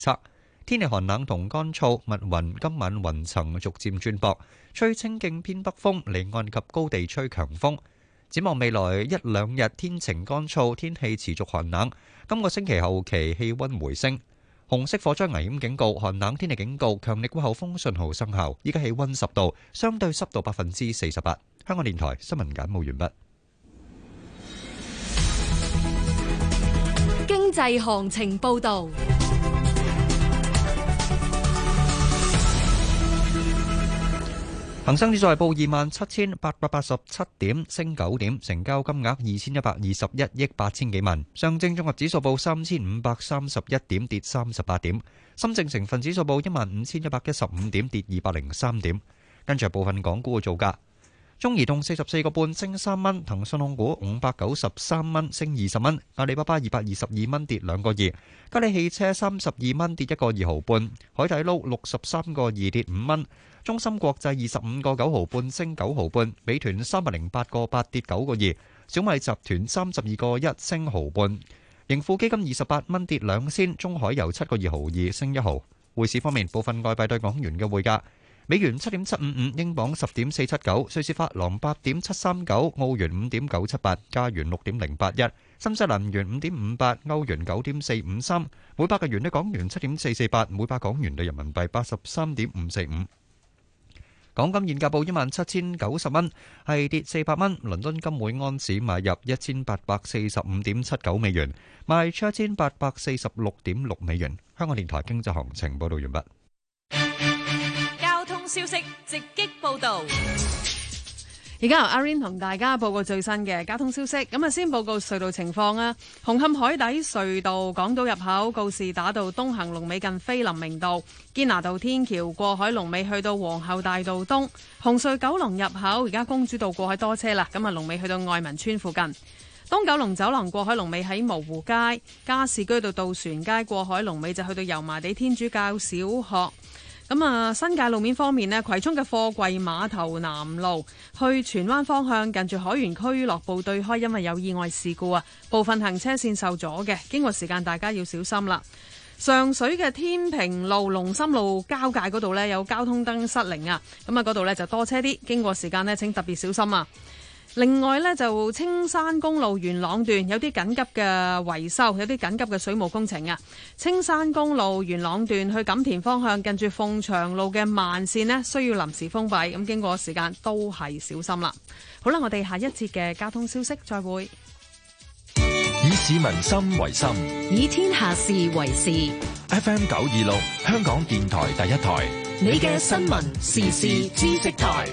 測。天氣寒冷同乾燥，密雲今晚雲層逐漸轉薄，吹清勁偏北風，離岸及高地吹強風。展望未來一兩日天晴乾燥，天氣持續寒冷。今個星期後期氣溫回升。紅色火災危險警告、寒冷天氣警告、強烈季候風信號生效。依家氣溫10度，相對濕度48%。香港電台新聞簡報完畢。 經濟行情報導。 恒生指數係報27,887點，升9點，成交金額2121億8千幾萬。上證綜合指數報3531點，跌38點。深證成分指數報15,115點，跌203點。跟住部分港股嘅造價。中移動44個半升3蚊，騰訊控股593蚊升20蚊，阿里巴巴222蚊跌2個2，吉利汽車32蚊跌1個2毫半，海底撈63個2跌5蚊，中芯國際25個9毫半升9毫半，美團308個8跌9個2，小米集團32個1升毫半，盈富基金28蚊跌2仙，中海油7個2毫2升1毫。匯市方面，部分外幣對港元嘅匯價。美元7.755，英鎊10.479，瑞士法郎8.739，澳元5.978，加元6.081，新西蘭元5.58，歐元9.453，每百日元對港元7.448，每百港元對人民幣83.545。港金現價報17,090蚊，係跌400蚊。倫敦金每安士買入1845.79美元，賣出1846.6美元。香港電台經濟行情報道完畢。 消息直擊報導， 而家由阿 Rain 同大家報告最新嘅交通消息。咁啊，先報告隧道情況啊。紅磡海底隧道港島入口告士打道東行龍尾近菲林明道，堅拿道天橋過海龍尾去到皇后大道東。紅隧九龍入口而家公主道過海多車啦，咁啊龍尾去到愛民村附近。東九龍走廊過海龍尾喺蕪湖街，加士居道渡船街過海龍尾就去到油麻地天主教小學。咁啊，新界路面方面呢，葵涌嘅貨櫃碼頭南路去荃灣方向，近住海員俱樂部對開，因為有意外事故啊，部分行車線受阻嘅，經過時間大家要小心啦。上水嘅天平路龍琛路交界嗰度呢，有交通燈失靈啊，咁啊嗰度呢就多車啲，經過時間呢請特別小心啊。另外呢，就青山公路元朗段有啲緊急嘅維修，有啲緊急嘅水務工程啊。青山公路元朗段去錦田方向，近住鳳翔路嘅慢線呢，需要臨時封閉，咁經過時間都係小心啦。好啦，我哋下一節嘅交通消息再會。 以市民心為心， 以天下事為事。 FM 926香港電台第一台， 你嘅新聞時事知識台。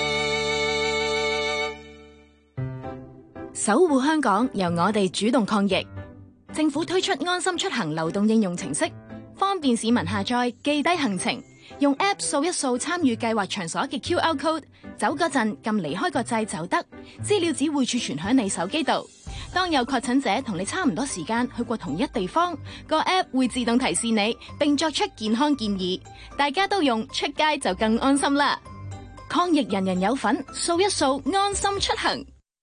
守護香港，由我哋主動抗疫。政府推出安心出行流動應用程式，方便市民下載記低行程，用 App 掃一掃參與計劃場所嘅 QR code， 走嗰陣撳離開個掣就得，資料只會儲存喺你手機度。當有確診者同你差唔多時間去過同一地方，個 App 會自動提示你，並作出健康建議。大家都用，出街就更安心啦！抗疫人人有份，掃一掃安心出行。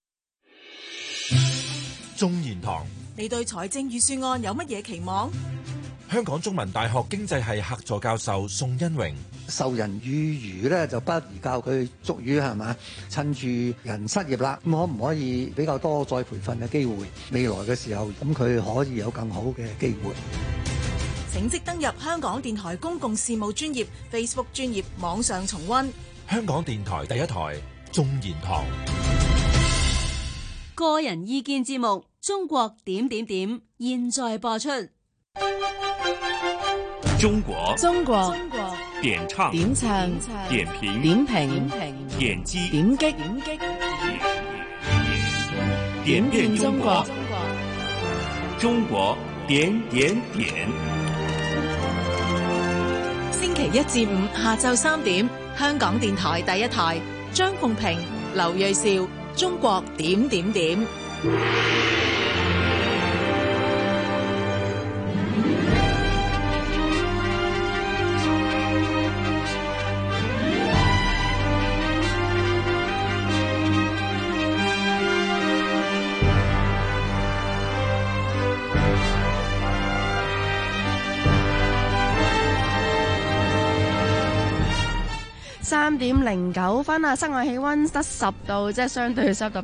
中研堂， 你對財政預算案有乜嘢期望？ 香港中文大學經濟系客座教授宋恩榮， 授人以魚咧，就不如教佢捉魚，係嘛？趁住人失業啦，咁可唔可以比較多再培訓嘅機會？未來嘅時候，咁佢可以有更好嘅機會。 請即登入香港電台公共事務專頁 Facebook 專頁網上重溫。 香港電台第一台中研堂。 個人意見節目《中國點點點》現在播出。 中國點唱點評點擊點遍中國，中國點點點。 星期一至五下晝3點，香港電台第一台，張鳳平、劉銳紹。中國點點點。 23.09分啊，室外氣溫得10度，即係相對濕度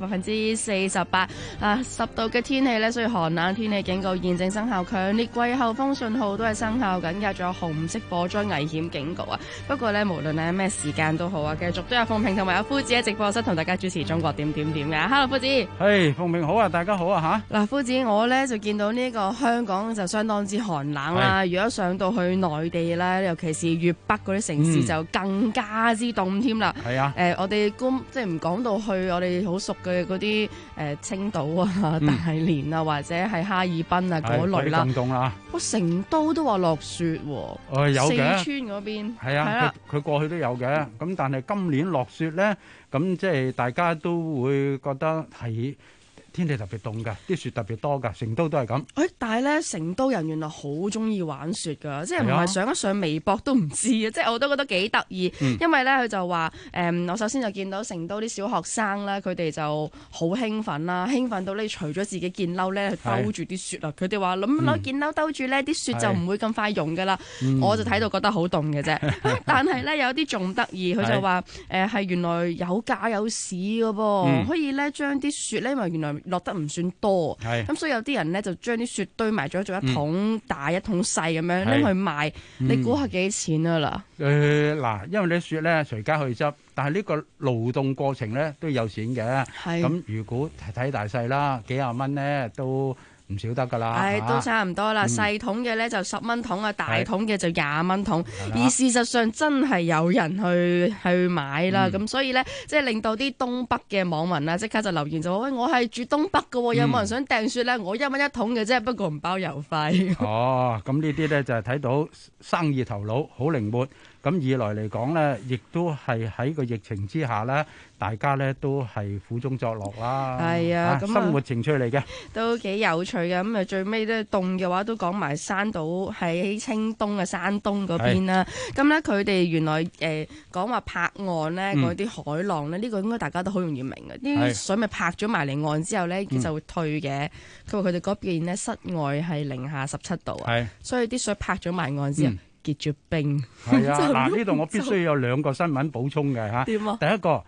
48%啊，10度嘅天氣呢，所以寒冷天氣警告現正生效，強烈季候風信號都係生效緊嘅，仲有紅色火災危險警告啊。不過呢，無論係咩時間都好啊，繼續都有鳳平同埋阿夫子喺直播室同大家主持中國點點點嘅。Hello，夫子。 係鳳平好啊，大家好啊吓。 嗱，夫子我呢就見到呢個香港就相當之寒冷啦，如果上到去內地咧，尤其是粵北嗰啲城市就更加之凍添啦。 係啊， 我哋即係唔講到去我哋好熟嘅嗰啲青島啊、大連啊，或者係哈爾濱啊嗰類啦。 更凍啦！ 成都都話落雪喎， 有嘅。四川嗰邊係啊，佢過去都有嘅。咁但係今年落雪咧，咁即係大家都會覺得係天氣特別凍㗎，啲雪特別多㗎，成都都係咁。 但係咧，成都人原來好中意玩雪㗎，即係唔係上一上微博都唔知啊！即係我都覺得幾得意，因為咧佢就話我首先就見到成都啲小學生咧，佢哋就好興奮啦，興奮到你除咗自己件褸咧，去兜住啲雪啊！佢哋話攞件褸兜住咧，啲雪就唔會咁快溶㗎啦。我就睇到覺得好凍嘅啫，但係咧有啲仲得意，佢就話係原來有價有市㗎噃，可以咧將啲雪咧，因為原來落得唔算多，咁所以有啲人咧就將啲雪堆埋咗做一桶大一桶細咁樣拎去賣，你估下幾錢啊啦？ 嗱，因為啲雪咧隨街去執，但係呢個勞動過程咧都有錢嘅。咁如果睇大細啦，幾廿蚊咧都唔少得㗎啦， 都差唔多啦。細桶嘅咧就10蚊桶啊，大桶嘅就20蚊桶。而事實上真係有人去買啦，咁所以咧即係令到啲東北嘅網民啊，即刻就留言就話：喂，我係住東北㗎喎，有冇人想訂雪咧？我1蚊一桶嘅啫，不過唔包郵費。 咁呢啲咧就係睇到生意頭腦好靈活。咁二來嚟講咧，亦都係喺個疫情之下咧，大家咧都係苦中作樂啦。 係啊， 生活情趣嚟嘅， 都幾有趣嘅。咁最尾咧凍嘅話，都講埋山島喺清東嘅山東嗰邊啦。咁咧佢哋原來講話泊岸咧，嗰啲海浪咧，呢個應該大家都好容易明嘅。啲水咪泊咗埋嚟岸之後咧，就會退嘅。佢話佢哋嗰邊咧室外係-17度啊，所以啲水泊咗埋岸之後。結咗冰。 係啊，嗱呢度我必須有2個新聞補充嘅嚇。 點啊？ 第一個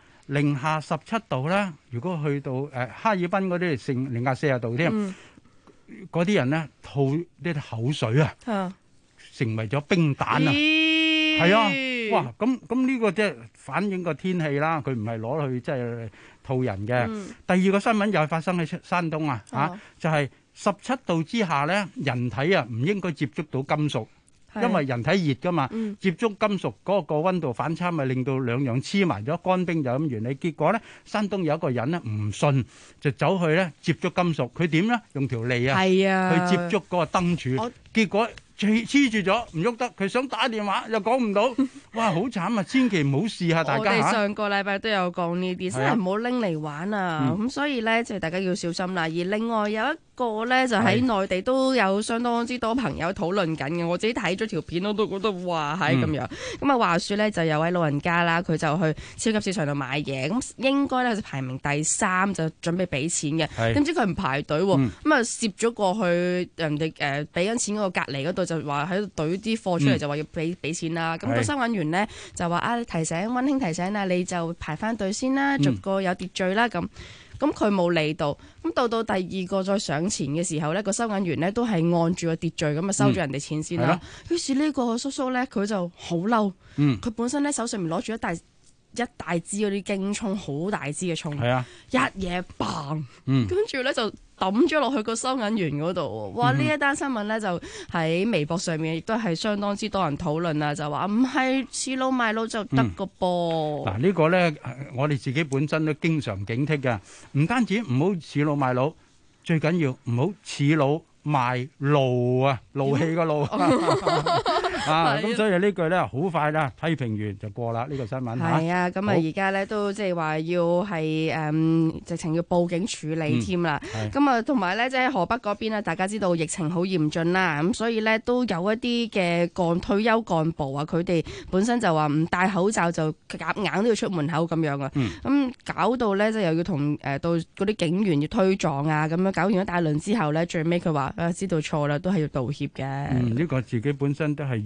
-17度咧，如果去到哈爾濱嗰啲成-40度添，嗰啲人咧吐啲口水啊，成為咗冰蛋啊！係啊，哇！咁呢個即係反映個天氣啦，佢唔係攞去即係吐人嘅。第二個新聞又係發生喺山東啊，就係17度之下咧，人體啊唔應該接觸到金屬。因為人體熱噶嘛，接觸金屬嗰個溫度反差，咪令到兩樣黐埋咗，乾冰就咁原理。結果咧，山東有一個人咧唔信，就走去咧接觸金屬，佢點咧？用條脷啊，去接觸嗰個燈柱，結果黐住咗唔喐得，佢想打電話又講唔到，哇！好慘啊！千祈唔好試下，大家嚇。我哋上個禮拜都有講呢啲，真係唔好拎嚟玩啊！咁所以咧，即係大家要小心啦。而另外有一個咧，就喺內地都有相當之多朋友討論緊嘅。我自己睇咗條片，我都覺得哇係咁樣。咁啊話説咧，就有位老人家啦，佢就去超級市場度買嘢，咁應該咧就排名第3，就準備俾錢嘅。點知佢唔排隊喎，咁啊攝咗過去人哋俾緊錢嗰個隔離嗰度。就話喺度懟啲貨出嚟，就話要俾錢啦。咁個收銀員呢，就話溫馨提醒啊，你就排翻隊先啦，逐個有秩序啦。咁佢冇理到。咁到第二個再上錢嘅時候呢，個收銀員呢都係按住個秩序咁啊收咗人哋錢先啦。於是呢個叔叔呢，佢就好嬲。佢本身呢手上面攞住一大支嗰啲京葱，好大支嘅葱，一嘢嘭，跟住呢就抌咗落去個收銀員嗰度。哇！呢一單新聞呢，就喺微博上面亦都係相當之多人討論啊，就話唔係恃老賣老就得個噃。 嗱呢個呢，我哋自己本身都經常警惕嘅，唔單止唔好恃老賣老，最緊要唔好恃老賣怒啊，怒氣個怒咁所以呢句咧好快啦，批評完就過啦呢個新聞嚇。 係啊，咁啊而家咧都即係話要係直情要報警處理添啦。咁啊同埋咧即係河北嗰邊咧，大家知道疫情好嚴峻啦，咁所以咧都有一啲嘅退休幹部啊，佢哋本身就話唔戴口罩就夾硬都要出門口咁樣啊。咁搞到咧即係又要同到嗰啲警員要推撞啊，咁樣搞完一大輪之後咧，最尾佢話知道錯啦，都係要道歉嘅。 呢個自己本身都係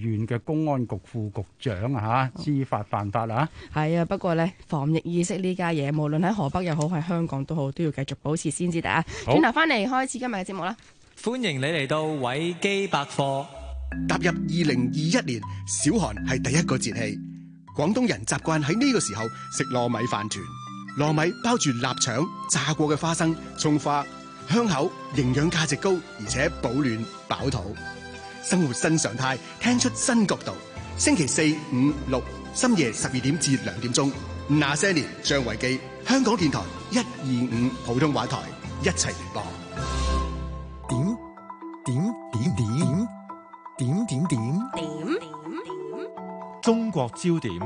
縣嘅公安局副局長啊，知法犯法啊。 係啊，不過呢，防疫意識呢家嘢，無論喺河北又好，喺香港都好，都要繼續保持先至得啊。轉頭翻嚟開始今日嘅節目啦。 歡迎你嚟到維基百科。 踏入2021年，小寒係第一個節氣。廣東人習慣喺呢個時候食糯米飯團。糯米包住臘腸、炸過嘅花生、蔥花，香口，營養價值高，而且保暖飽肚。生活新常態，聽出新角度。星期4、5、6深夜12點至2點鐘，那些年張維基，香港電台125普通話台一齊聯播。 點中國焦點。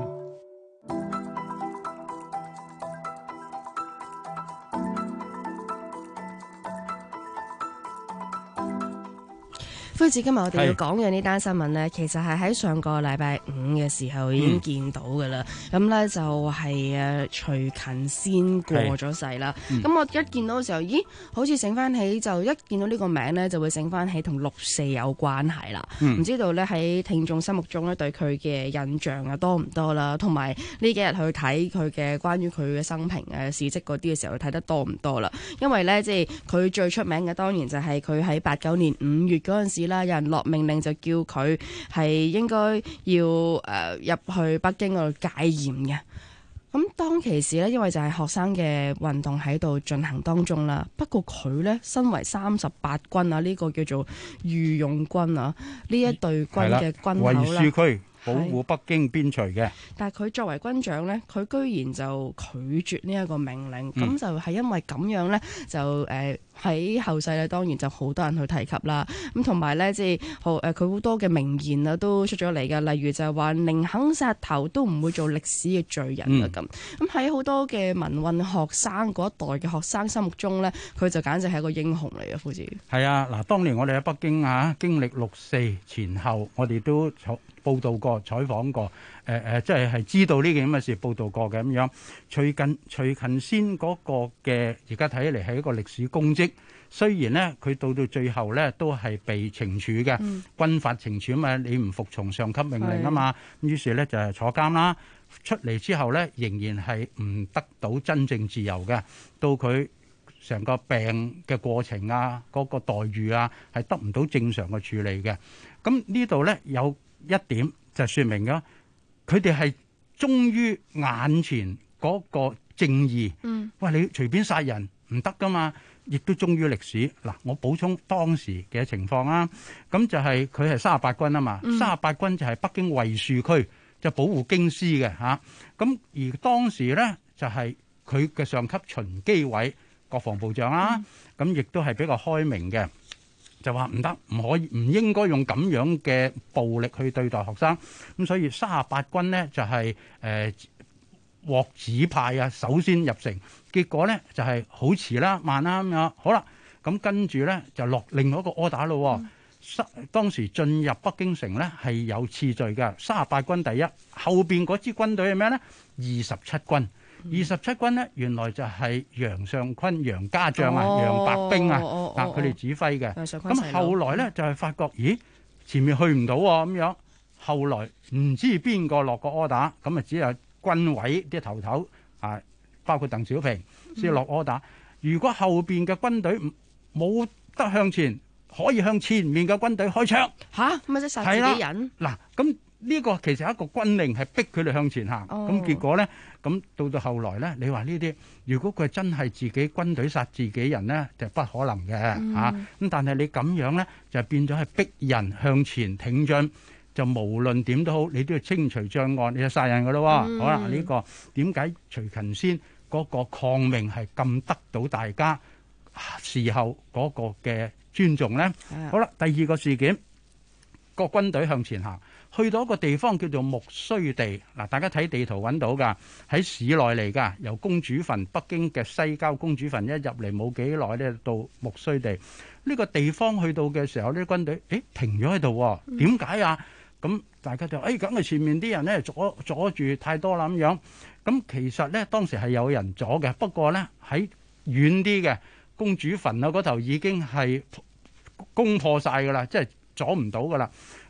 灰子，今日我哋要講嘅呢單新聞呢，其實係喺上個禮拜5嘅時候已經見到㗎啦。咁呢就係徐勤先過咗世啦。咁我一見到嘅時候，咦，好似醒翻起，就一見到呢個名呢，就會醒翻起同6·4有關係啦。唔知道呢，喺聽眾心目中呢，對佢嘅印象啊多唔多啦？同埋呢幾日去睇佢嘅關於佢嘅生平事蹟嗰啲嘅時候，睇得多唔多啦？因為呢，即係佢最出名嘅當然就係佢喺89年5月嗰陣時啦，有人落命令就叫佢係應該要入去北京嗰度戒嚴嘅。咁當其時呢，因為就係學生嘅運動喺度進行當中啦。不過佢呢，身為38軍啊，呢個叫做御用軍啊，呢一隊軍嘅軍口啦， 衛戍區保護北京邊陲嘅。 但係佢作為軍長呢，佢居然就拒絕呢一個命令，咁就係因為咁樣呢，就喺後世咧，當然就好多人去提及啦。咁同埋咧，即係佢好多嘅名言啊，都出咗嚟嘅。例如就係話寧肯殺頭都唔會做歷史嘅罪人啊咁。咁喺好多嘅民運學生嗰一代嘅學生心目中咧，佢就簡直係一個英雄嚟嘅，好似係啊！嗱，當年我哋喺北京啊，經歷6·4前後，我哋都報道過、採訪過，即係知道呢件咁嘅事，報道過嘅咁樣。徐勤先嗰個嘅，而家睇起嚟係一個歷史功績。雖然呢，佢到最後呢都係被懲處嘅，軍法懲處啊嘛，你唔服從上級命令啊嘛，於是呢就係坐監啦。出嚟之後呢，仍然係唔得到真正自由嘅。到佢成個病嘅過程啊，嗰個待遇啊，係得唔到正常嘅處理嘅。咁呢度呢，有一點就説明咗，佢哋係忠於眼前嗰個正義。喂，你隨便殺人唔得噶嘛，亦都忠於歷史。嗱，我補充當時嘅情況啦。咁就係佢係38軍啊嘛，38軍就係北京衛戍區，就保護京師嘅嚇。咁而當時呢，就係佢嘅上級秦基偉國防部長啦，咁亦都係比較開明嘅。就話唔得，唔可以，唔應該用咁樣嘅暴力去對待學生。咁所以38軍呢，就係獲指派啊，首先入城。結果呢，就係好遲啦，慢啦咁樣。好啦，咁跟住呢，就落另外一個 order 咯。當時進入北京城呢，係有次序嘅，38軍第一，後邊嗰支軍隊係咩呢？27軍。27軍呢，原來就係楊尚昆、楊家將啊、楊白冰啊，佢哋指揮嘅。咁後來呢，就係發覺，咦，前面去唔到喎咁樣。後來唔知邊個落個 order，咁啊只有軍委啲頭啊，包括鄧小平先落 order。如果後邊嘅軍隊冇得向前，可以向前面嘅軍隊開槍。 嚇，咪即係殺自己人？ 嗱，咁。呢個其實係一個軍令，係逼佢哋向前行。咁結果呢，咁到後來呢，你話呢啲，如果佢真係自己軍隊殺自己人呢，就不可能嘅嚇。咁但係你咁樣呢，就變咗係逼人向前挺進，就無論點都好，你都要清除障礙，你就殺人噶咯。好啦，呢個點解徐勤先嗰個抗命係咁得到大家事後嗰個嘅尊重呢？好啦，第二個事件，個軍隊向前行。去到一個地方叫做木須地，嗱，大家睇地圖揾到㗎，喺市內嚟㗎。由公主墳北京嘅西郊公主墳一入嚟冇幾耐咧，到木須地呢個地方去到嘅時候，呢軍隊停咗喺度，點解啊？咁大家就梗係前面啲人咧阻住太多啦咁樣。咁其實咧當時係有人阻嘅，不過咧喺遠啲嘅公主墳啊嗰頭已經係攻破晒㗎啦，即係阻唔到㗎啦。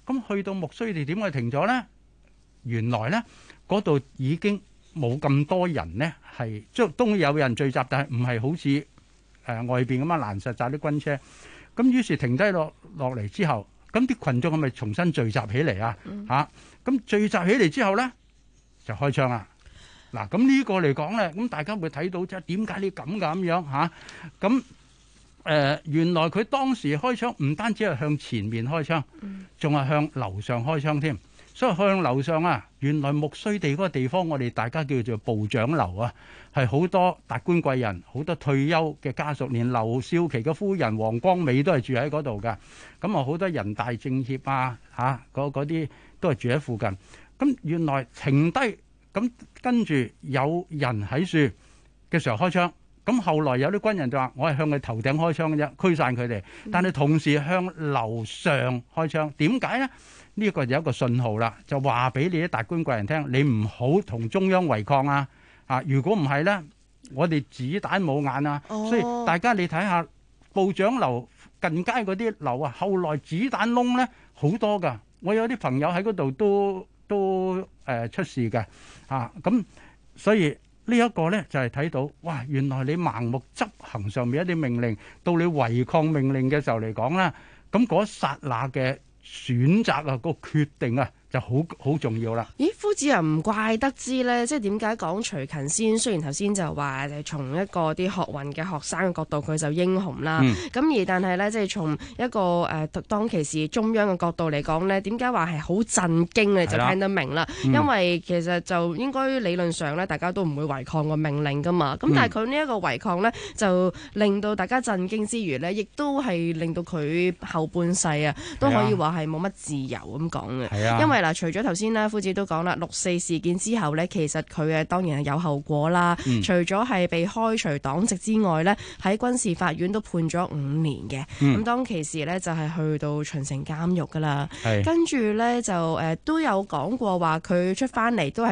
咁去到木須地點解停咗咧？原來咧嗰度已經冇咁多人咧，係即係都有人聚集，但係唔係好似外邊咁樣攔實曬啲軍車。咁於是停低落嚟之後，咁啲群眾係咪重新聚集起嚟啊？咁聚集起嚟之後咧，就開槍啦。嗱，咁呢個嚟講咧，咁大家會睇到即係點解你咁樣嚇？咁原來佢當時開槍唔單止係向前面開槍，仲係向樓上開槍添。所以向樓上啊，原來木須地嗰個地方，我哋大家叫做部長樓啊，係好多達官貴人、好多退休嘅家屬，連劉少奇嘅夫人黃光美都係住喺嗰度㗎。咁啊，好多人大政協啊，嗰啲都係住喺附近。咁原來停低，咁跟住有人喺樹嘅時候開槍。咁後來有啲軍人就話：我係向佢頭頂開槍嘅啫，驅散佢哋。但係同時向樓上開槍，點解呢？呢個有一個信號啦，就話俾你啲達官貴人聽，你唔好同中央違抗啊！如果唔係呢，我哋子彈冇眼啊！所以大家你睇下部長樓近街嗰啲樓啊，後來子彈窿呢好多㗎。我有啲朋友喺嗰度都出事嘅咁所以呢一個呢，就係睇到，哇！原來你盲目執行上面一啲命令，到你違抗命令嘅時候嚟講啦，咁嗰剎那嘅選擇啊，個決定啊，就好重要啦。 咦，夫子又唔怪得知咧，即係點解講徐勤先？雖然頭先就話從一個啲學運嘅學生嘅角度，佢就英雄啦。咁但係咧，即係從一個當其時中央嘅角度嚟講咧，點解話係好震驚咧？就聽得明啦。因為其實就應該理論上咧，大家都唔會違抗個命令噶嘛。咁但係佢呢一個違抗咧，就令到大家震驚之餘咧，亦都係令到佢後半世啊，都可以話係冇乜自由咁講嘅。因為嗱，除咗頭先咧，夫子都講啦，六四事件之後咧，其實佢當然係有後果啦。除咗係被開除黨籍之外咧，喺軍事法院都判咗5年嘅。咁當其時咧就係去到秦城監獄噶啦。跟住咧就都有講過話，佢出翻嚟都係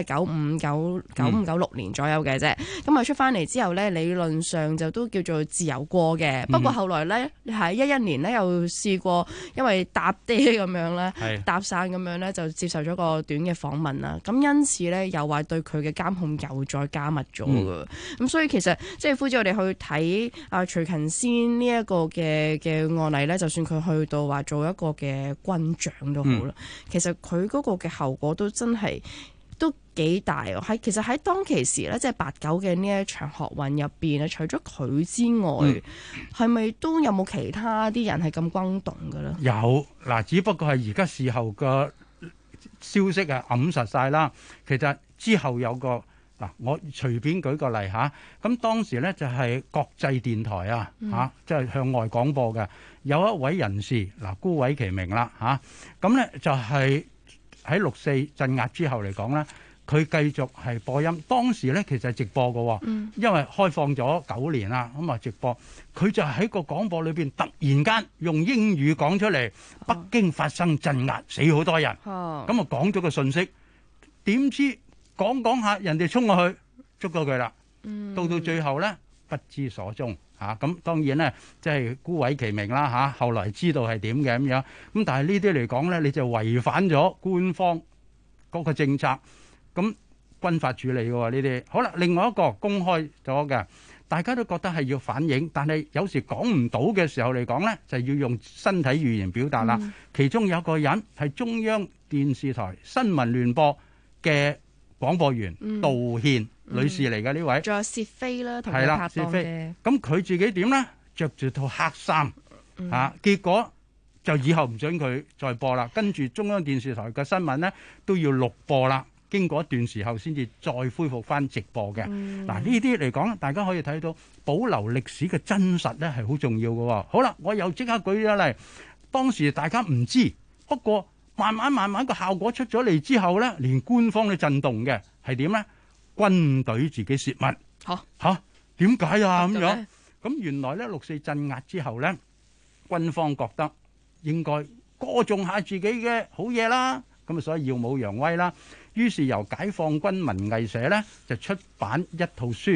9596年左右嘅啫。咁啊出翻嚟之後咧，理論上就都叫做自由過嘅。不過後來咧喺11年咧又試過，因為搭爹咁樣咧，搭訕咁樣咧就接受咗個短嘅訪問啦。咁因此咧又話對佢嘅監控又再加密咗㗎。咁所以其實即係夫子我哋去睇徐勤先呢一個嘅案例咧，就算佢去到話做一個嘅軍長都好啦，其實佢嗰個嘅後果都真係都幾大喎。其實喺當其時咧，即係89嘅呢一場學運入邊咧，除咗佢之外，係咪都有冇其他啲人係咁轟動㗎咧？有嗱，只不過係而家事後嘅消息啊揞實晒啦。其實之後有個嗱，我隨便舉個例嚇。咁當時咧就係國際電台啊嚇，即係向外廣播嘅有一位人士嗱，孤偉其名啦嚇。咁咧就係喺6四鎮壓之後嚟講咧，佢繼續係播音。當時咧其實係直播嘅，因為開放咗9年啦，咁啊直播。佢就喺個廣播裏邊突然間用英語講出嚟，北京發生鎮壓，死好多人。咁啊講咗個信息，點知講下人哋衝過去捉咗佢啦。到最後咧不知所蹤嚇。咁當然咧即係孤偉其名啦嚇。後來知道係點嘅咁樣。咁但係呢啲嚟講咧，你就違反咗官方嗰個政策。咁軍法處理嘅喎呢啲。好啦，另外一個公開咗嘅，大家都覺得係要反映，但係有時講唔到嘅時候嚟講咧，就要用身體語言表達啦。其中有個人係中央電視台新聞聯播嘅廣播員杜憲女士嚟嘅呢位，仲有薛飛啦，同佢拍檔嘅。咁佢自己點咧？着住套黑衫結果就以後唔准佢再播啦。跟住中央電視台嘅新聞咧都要錄播啦。經過一段時候先至再恢復翻直播嘅。嗱，呢啲嚟講，大家可以睇到保留歷史嘅真實咧係好重要嘅。好啦，我又即刻舉咗例，當時大家唔知，不過慢慢個效果出咗嚟之後咧，連官方都震動嘅係點咧？軍隊自己泄密嚇點解啊咁樣？咁原來咧6四鎮壓之後咧，軍方覺得應該歌頌下自己嘅好嘢啦，咁啊所以耀武揚威啦。於是由解放軍文藝社咧就出版一套書，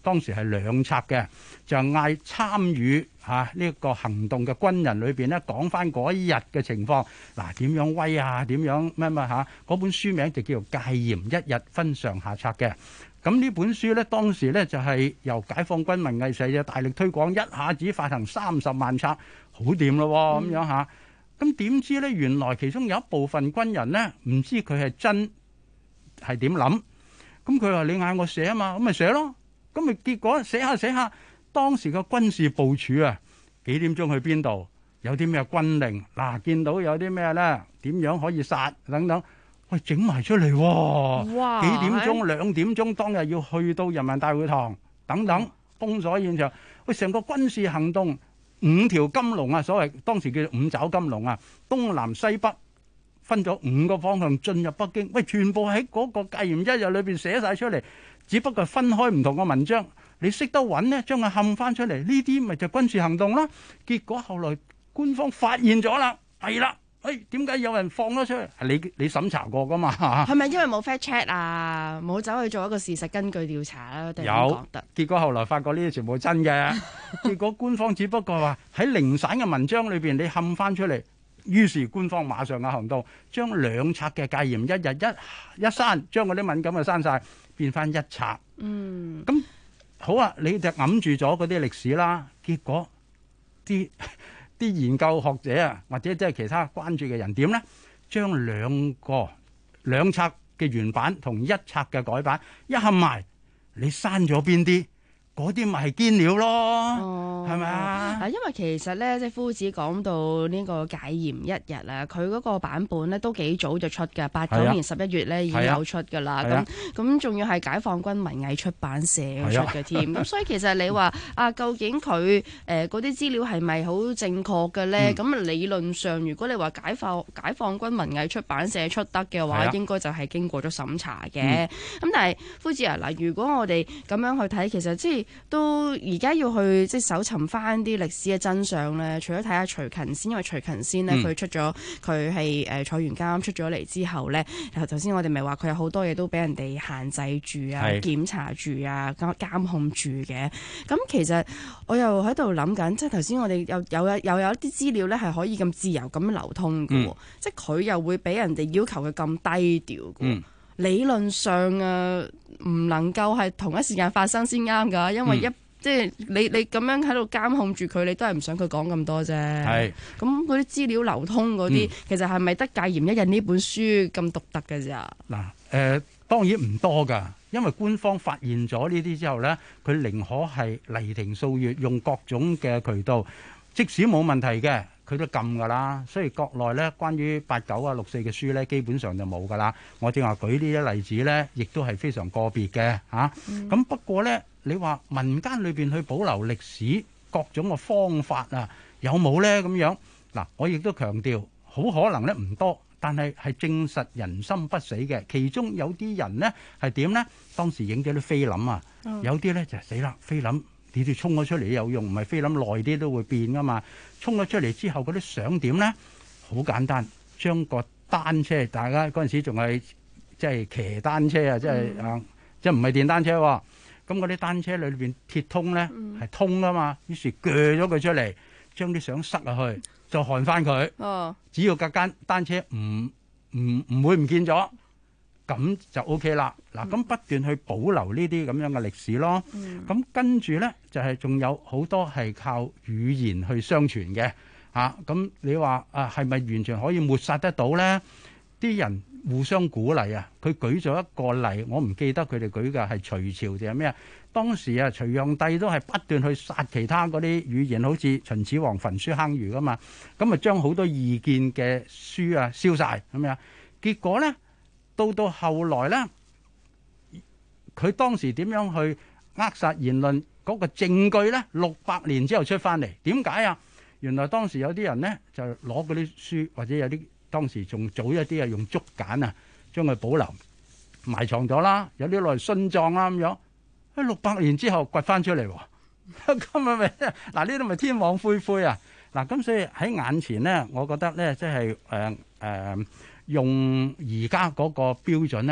當時係兩冊嘅，就嗌參與呢個行動嘅軍人裏邊咧講翻嗰一日嘅情況。嗱，點樣威啊？點樣咩嗰本書名就叫做《戒嚴一日》，分上下冊嘅。咁呢本書咧，當時咧就係由解放軍文藝社嘅大力推廣，一下子發行30萬冊，好掂咯咁樣嚇。咁點知咧，原來其中有一部分軍人咧，唔知佢係真係點諗。咁佢話你嗌我寫啊嘛，咁咪寫咯。咁咪結果寫下，當時嘅軍事部署啊，幾點鐘去邊度，有啲咩軍令嗱，見到有啲咩咧，點樣可以殺等等。喂，整埋出嚟喎！ 哇！ 幾點鐘、2點鐘當日要去到人民大會堂等等，封鎖現場。喂，成個軍事行動5條金龍啊，所謂當時叫做5爪金龍啊，東南西北分咗5個方向進入北京。喂，全部喺嗰個戒嚴一日裏邊寫晒出嚟，只不過分開唔同嘅文章。你識得揾呢，將佢冚翻出嚟，呢啲咪就軍事行動啦。結果後來官方發現咗啦，係啦。點解有人放咗出去？你審查過噶嘛？ 係咪因為冇 fact check 啊？冇走去做一個事實根據調查啦？定係點講得？ 結果後來發覺呢啲全部真嘅。結果官方只不過話喺零散嘅文章裏邊，你冚翻出嚟。於是官方馬上嘅行動，將2冊嘅戒嚴一日一刪，將嗰啲敏感嘅刪晒，變翻1冊。咁好啊，你就揞住咗嗰啲歷史啦。結果啲研究學者啊，或者即係其他關注嘅人點呢？將2冊嘅原版同1冊嘅改版一合埋，你刪咗邊啲？嗰啲咪係堅料咯，係咪啊？ 因為其實咧，即係夫子講到呢個戒嚴一日啊，佢嗰個版本咧都幾早就出嘅，89年11月咧已經有出㗎啦。咁仲要係解放軍文藝出版社出嘅添。咁所以其實你話究竟佢嗰啲資料係咪好正確嘅咧？咁理論上，如果你話解放軍文藝出版社出得嘅話，應該就係經過咗審查嘅。咁但係夫子啊，嗱，如果我哋咁樣去睇，其實即係都而家要去即係搜尋翻啲歷史嘅真相咧，除咗睇下徐勤先，因為徐勤先咧佢出咗佢係坐完監出咗嚟之後咧，頭先我哋咪話佢有好多嘢都俾人哋限制住啊、檢查住啊、監控住嘅。咁其實我又喺度諗緊，即係頭先我哋又有一啲資料咧係可以咁自由咁流通嘅，即係佢又會俾人哋要求佢咁低調嘅。理論上唔能夠係同一時間發生先啱㗎，因為即係你咁樣喺度監控住佢，你都係唔想佢講咁多啫。係咁嗰啲資料流通嗰啲，其實係咪得戒嚴一日呢本書咁獨特㗎咋？ 嗱，當然唔多㗎，因為官方發現咗呢啲之後咧，佢寧可係黎庭數月，用各種嘅渠道，即使冇問題嘅，佢都禁㗎啦。所以國內咧關於89啊、64嘅書咧，基本上就冇㗎啦。我正話舉呢啲例子咧，亦都係非常個別嘅嚇。咁不過咧，你話民間裏邊去保留歷史各種嘅方法啊，有冇咧咁樣？嗱，我亦都強調，好可能咧唔多，但係證實人心不死嘅。其中有啲人咧係點咧？當時影咗啲菲林啊，有啲咧就死啦，菲林你哋沖咗出嚟有用，唔係菲林耐啲都會變噶嘛。沖咗出嚟之後嗰啲相點咧，好簡單，將個單車，大家嗰陣時仲係即係騎單車啊，即係唔係電單車喎。咁嗰啲單車裏邊鐵通咧係通噶嘛，於是鋸咗佢出嚟，將啲相塞入去，就焊翻佢。只要架間單車唔會唔見咗，咁就 OK 啦。嗱，咁不斷去保留呢啲咁樣嘅歷史咯。咁跟住咧就係仲有好多係靠語言去相傳嘅嚇。咁你話係咪完全可以抹殺得到咧？啲人互相鼓勵啊！佢舉咗一個例，我唔記得佢哋舉嘅係隋朝定係咩啊？當時啊，隋煬帝都係不斷去殺其他嗰啲語言，好似秦始皇焚書坑儒噶嘛。咁啊，將好多異見嘅書啊燒晒咁樣。結果咧，到後來咧，佢當時點樣去扼殺言論嗰個證據咧？600年之後出翻嚟，點解啊？原來當時有啲人咧就攞嗰啲書，或者有啲。當時仲早一啲啊，用竹簡啊，將佢保留埋藏咗啦。有啲攞嚟殉葬啦咁樣。喺600年之後掘翻出嚟喎，咁咪嗱呢度咪天網恢恢啊！嗱咁所以喺眼前咧，我覺得咧即係用而家嗰個標準咧，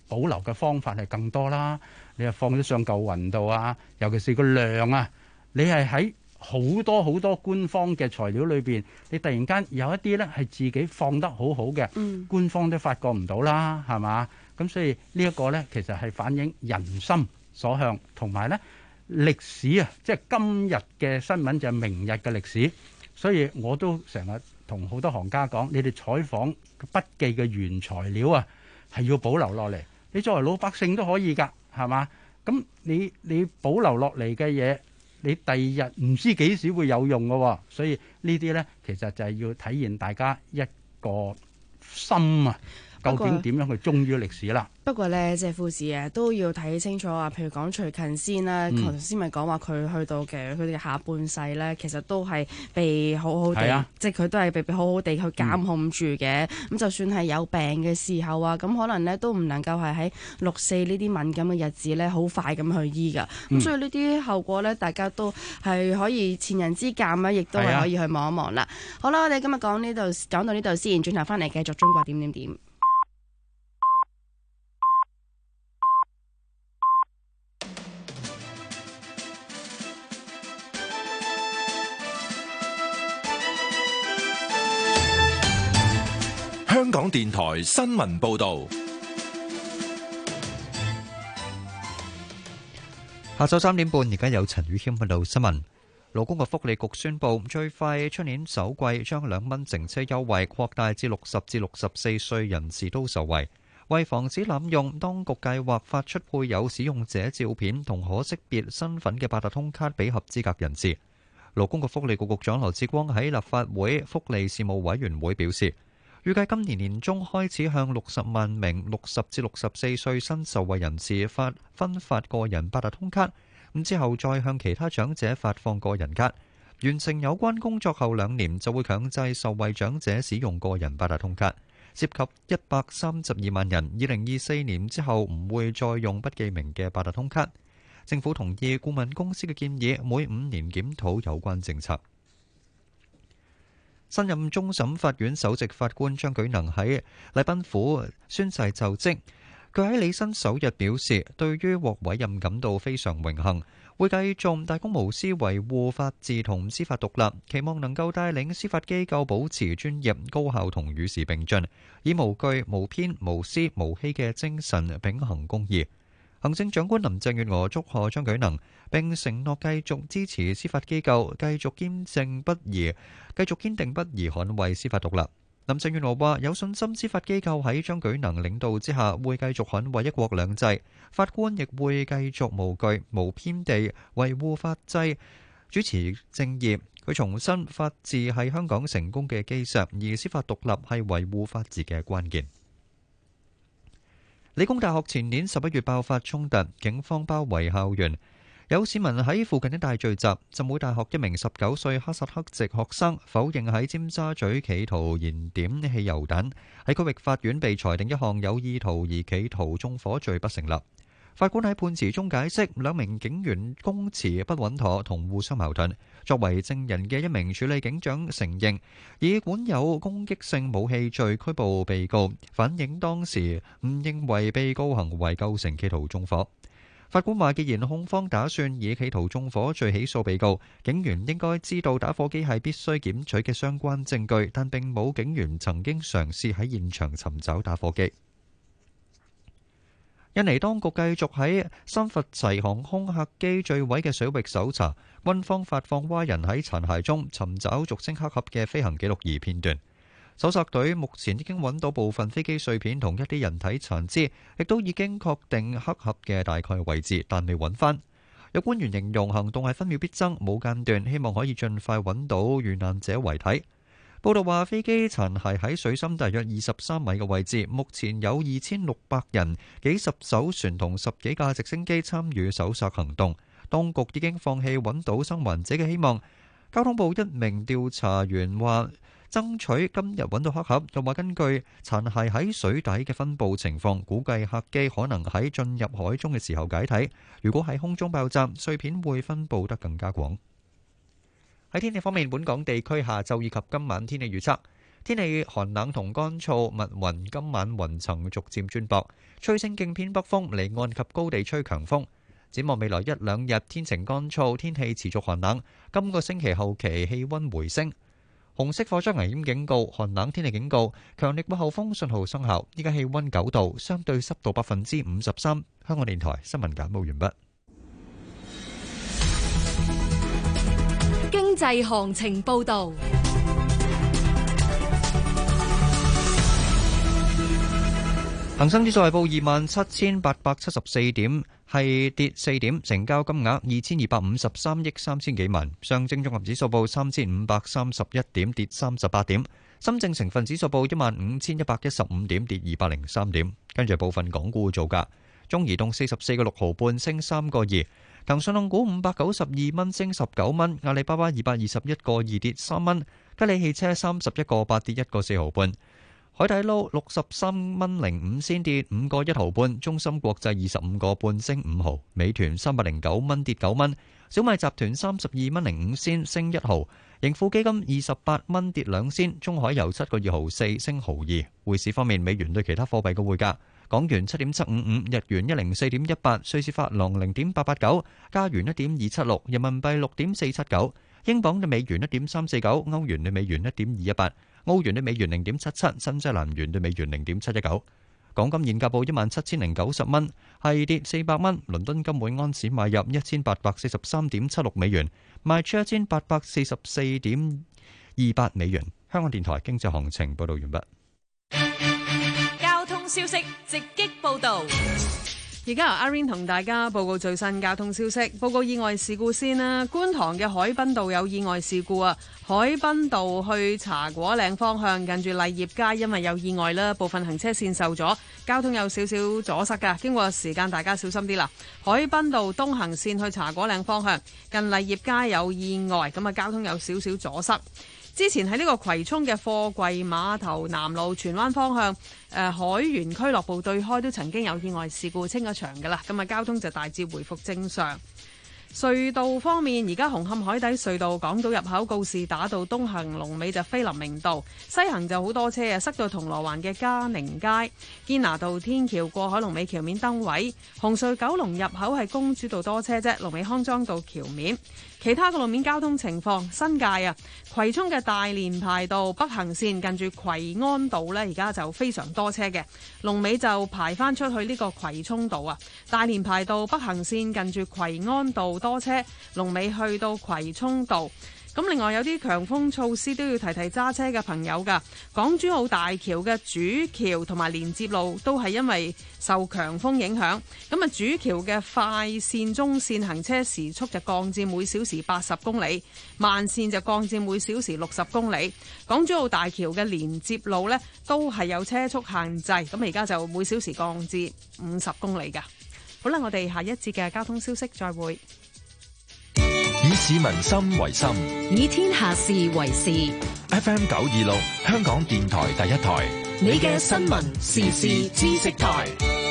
保留嘅方法係更多啦。你係放咗上嚿雲度啊，尤其是個量啊，你係喺好多官方嘅材料裏邊，你突然間有一啲咧係自己放得好好嘅，官方都發覺唔到啦，係嘛？咁所以呢一個咧，其實係反映人心所向，同埋咧歷史啊，即係今日嘅新聞就係明日嘅歷史。所以我都成日同好多行家講，你哋採訪筆記嘅原材料啊，係要保留落嚟。你作為老百姓都可以㗎，係嘛？咁你保留落嚟嘅嘢，你第二日唔知幾時會有用㗎喎。所以呢啲呢，其實就係要體現大家一個心啊，究竟點樣去忠於歷史啦。 不過咧，即係富士啊，都要睇清楚啊。譬如講徐勤先啦，頭先咪講話佢去到嘅佢哋下半世咧，其實都係被好好地，即係佢都係被好好地去監控住嘅。咁就算係有病嘅時候啊，咁可能咧都唔能夠係喺6/4呢啲敏感嘅日子咧，好快咁去醫㗎。咁所以呢啲後果咧，大家都係可以前人之鑑啦，亦都係可以去望一望啦。好啦，我哋今日講到呢度先，轉頭翻嚟繼續中國點點點。 香港電台新聞報導， 下晝3點半，而家有陳宇謙報道新聞。勞工及福利局宣布，最快出年首季將2蚊乘車優惠擴大至60至64歲人士都受惠。為防止濫用，當局計劃發出配有使用者照片同可識別身份嘅八達通卡俾合資格人士。勞工及福利局局長羅致光喺立法會福利事務委員會表示，預計今年年中開始向60萬名60至64歲新受惠人士分發個人八達通卡，咁之後再向其他長者發放個人卡。完成有關工作後2年，就會強制受惠長者使用個人八達通卡，涉及132萬人。2024年之後唔會再用不記名嘅八達通卡。政府同意顧問公司嘅建議，每5年檢討有關政策。新任終審法院首席法官張舉能喺禮賓府宣誓就職。佢喺履新首日表示，對於獲委任感到非常榮幸，會繼續大公無私維護法治同司法獨立，期望能夠帶領司法機構保持專業、高效同與時並進，以無懼、無偏、無私、無欺嘅精神秉行公義。行政長官林鄭月娥祝賀張舉能，並承諾繼續支持司法機構，繼續堅定不移捍衛司法獨立。林鄭月娥話：有信心司法機構喺張舉能領導之下，會繼續捍衛一國兩制，法官亦會繼續無懼、無偏地維護法制，主持正義。佢重申，法治係香港成功嘅基石，而司法獨立係維護法治嘅關鍵。理工大學前年11月爆發衝突，警方包圍校園，有市民喺附近一帶聚集。浸會大學一名19歲哈薩克籍學生否認喺尖沙咀企圖燃點汽油彈，喺區域法院被裁定一項有意圖而企圖縱火罪不成立。法官喺判詞中解釋，2名警員供詞不穩妥同互相矛盾。作為證人嘅一名處理警長承認以管有攻擊性武器罪拘捕被告，反映當時唔認為被告行為構成企圖縱火。法官話，既然控方打算以企圖縱火罪起訴被告，警員應該知道打火機係必須檢取嘅相關證據，但並冇警員曾經嘗試喺現場尋找打火機。印尼當局繼續喺三佛齊航空客機墜毀嘅水域搜查，軍方發放蛙人喺殘骸中尋找俗稱黑盒嘅飛行記錄儀片段。搜索隊目前已經揾到部分飛機碎片同一啲人體殘肢，亦都已經確定黑盒嘅大概位置，但未揾翻。有官員形容行動係分秒必爭，冇間斷，希望可以盡快揾到遇難者遺體。報道話，飛機殘骸喺水深大約23米嘅位置，目前有2600人、幾十艘船同10幾架直升機參與搜索行動。當局已經放棄揾到生還者嘅希望。交通部一名調查員話，爭取今日揾到黑盒，又話根據殘骸喺水底嘅分佈情況，估計客機可能喺進入海中嘅時候解體。如果喺空中爆炸，碎片會分佈得更加廣。喺天氣方面，本港地區下晝以及今晚天氣預測： 天氣寒冷同乾燥，密雲今晚雲層逐漸轉薄，吹清勁偏北風，離岸及高地吹強風。展望未來一兩日天晴乾燥，天氣持續寒冷。今個星期後期氣溫回升。紅色火災危險警告、寒冷天氣警告、強烈季候風信號生效。依家氣溫9度，相對濕度53%。香港電台新聞簡報完畢。 經濟行情報導。 恒生指數係報27,874點，係跌4點，成交金額2253億3千幾萬。上證綜合指數報3531點，跌38點。深證成分指數報15,115點，跌203點。跟住部分港股造價，中移動44個6毫半，升3個2。騰訊控股592蚊，升19蚊。阿里巴巴221個2，跌3蚊。吉利汽車31個8，跌1個4毫半。海底撈63蚊05仙，跌5個1毫半。中芯國際25個半，升5毫。美團309蚊，跌9蚊。小米集團32蚊05仙，升1毫。盈富基金28蚊，跌2仙。中海油7個2毫4，升毫2。匯市方面，美元對其他貨幣嘅匯價：港元7.755，日元104.18，瑞士法郎0.889，加元1.276，人民幣6.479，英鎊對美元1.349，歐元對美元1.218。澳元對美元0.77，新西蘭元對美元0.719。港金現價報17,090蚊，係跌400蚊。倫敦金每安士買入1843.76美元，賣出1844.28美元。香港電台經濟行情報道完畢。 交通消息直擊報導。 而家由阿 Rain 同大家報告最新交通消息。報告意外事故先啦。觀塘嘅海濱道有意外事故啊！海濱道去茶果嶺方向近住麗業街，因為有意外啦，部分行車線受阻，交通有少少阻塞㗎。經過時間，大家小心啲啦。海濱道東行線去茶果嶺方向近麗業街有意外，咁啊交通有少少阻塞。之前喺呢個葵涌嘅貨櫃碼頭南路荃灣方向，海員俱樂部對開都曾經有意外事故，清咗場㗎啦，咁啊交通就大致回復正常。隧道方面，而家紅磡海底隧道港島入口告士打道東行龍尾就菲林明道，西行就好多車啊，塞到銅鑼灣嘅嘉寧街、堅拿道天橋過海龍尾橋面燈位，紅隧九龍入口係公主道多車啫，龍尾康莊道橋面。其他嘅路面交通情況，新界啊，葵涌嘅大連排道北行線近住葵安道呢，而家就非常多車嘅，龍尾就排翻出去呢個葵涌道啊。大連排道北行線近住葵安道多車，龍尾去到葵涌道。咁另外有啲強風措施都要提提揸車嘅朋友㗎。港珠澳大橋嘅主橋同埋連接路都係因為受強風影響，咁啊主橋嘅快線、中線行車時速就降至每小時80公里，慢線就降至每小時60公里。港珠澳大橋嘅連接路呢都係有車速限制，咁而家就每小時降至50公里㗎。好啦，我哋下一節嘅交通消息再會。 以市民心為心， 以天下事為事。 FM 926，香港電台第一台， 你嘅新聞時事知識台。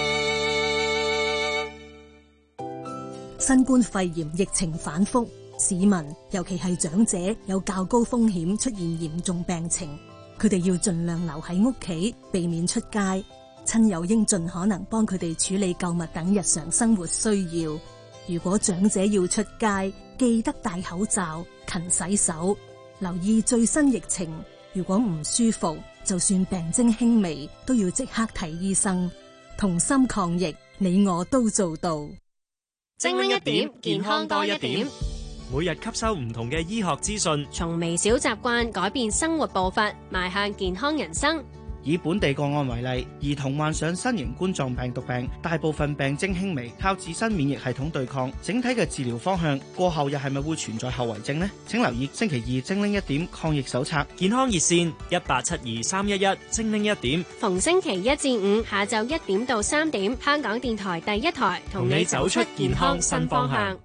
新冠肺炎疫情反覆，市民尤其係長者有較高風險出現嚴重病情，佢哋要盡量留喺屋企，避免出街。親友應盡可能幫佢哋處理購物等日常生活需要。如果長者要出街，記得戴口罩、勤洗手，留意最新疫情。如果唔舒服，就算病徵輕微，都要即刻睇醫生。同心抗疫，你我都做到。 精靈一點，健康多一點。 每日吸收唔同嘅醫學資訊， 從微小習慣改變生活步伐，邁向健康人生。 以本地個案為例，兒童患上新型冠狀病毒病，大部分病徵輕微，靠自身免疫系統對抗。整體嘅治療方向過後又係咪會存在後遺症呢？請留意星期2精靈一點抗疫手冊。 健康熱線1872-311，精靈一點。 逢星期1至5下晝1點到3點，香港電台第一台同你走出健康新方向。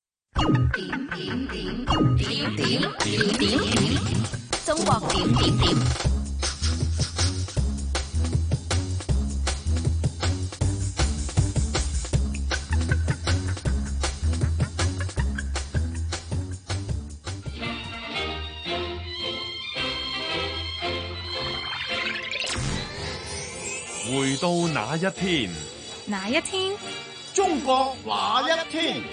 中國點點點。 到那一天？ 哪一天？ 中國那一天？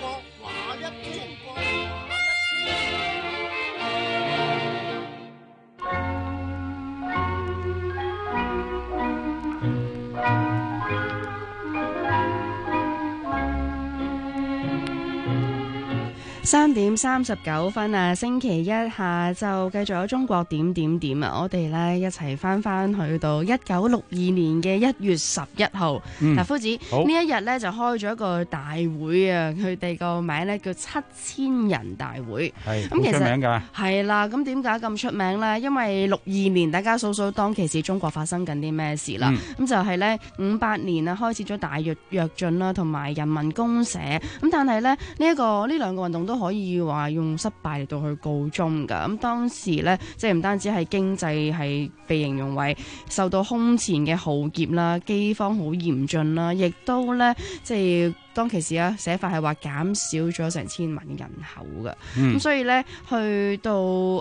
3:39啊，星期一下晝繼續有中國點點點啊！我哋咧一齊翻去到1962年嘅1月11號。嗱，夫子呢一日咧就開咗一個大會啊，佢哋個名咧叫7000人大會。 係咁其實出名㗎。 係啦，咁點解咁出名咧？因為62年大家數數當其時中國發生緊啲咩事啦？咁就係咧58年啊開始咗大躍進啦，同埋人民公社。咁但係咧呢兩個運動都可以話用失敗嚟到去告終㗎。咁當時呢，即係唔單止係經濟係被形容為受到空前嘅浩劫啦，饑荒好嚴峻啦，亦都呢，即係當其時啊寫法係話減少咗成1000萬嘅人口㗎。咁所以呢，去到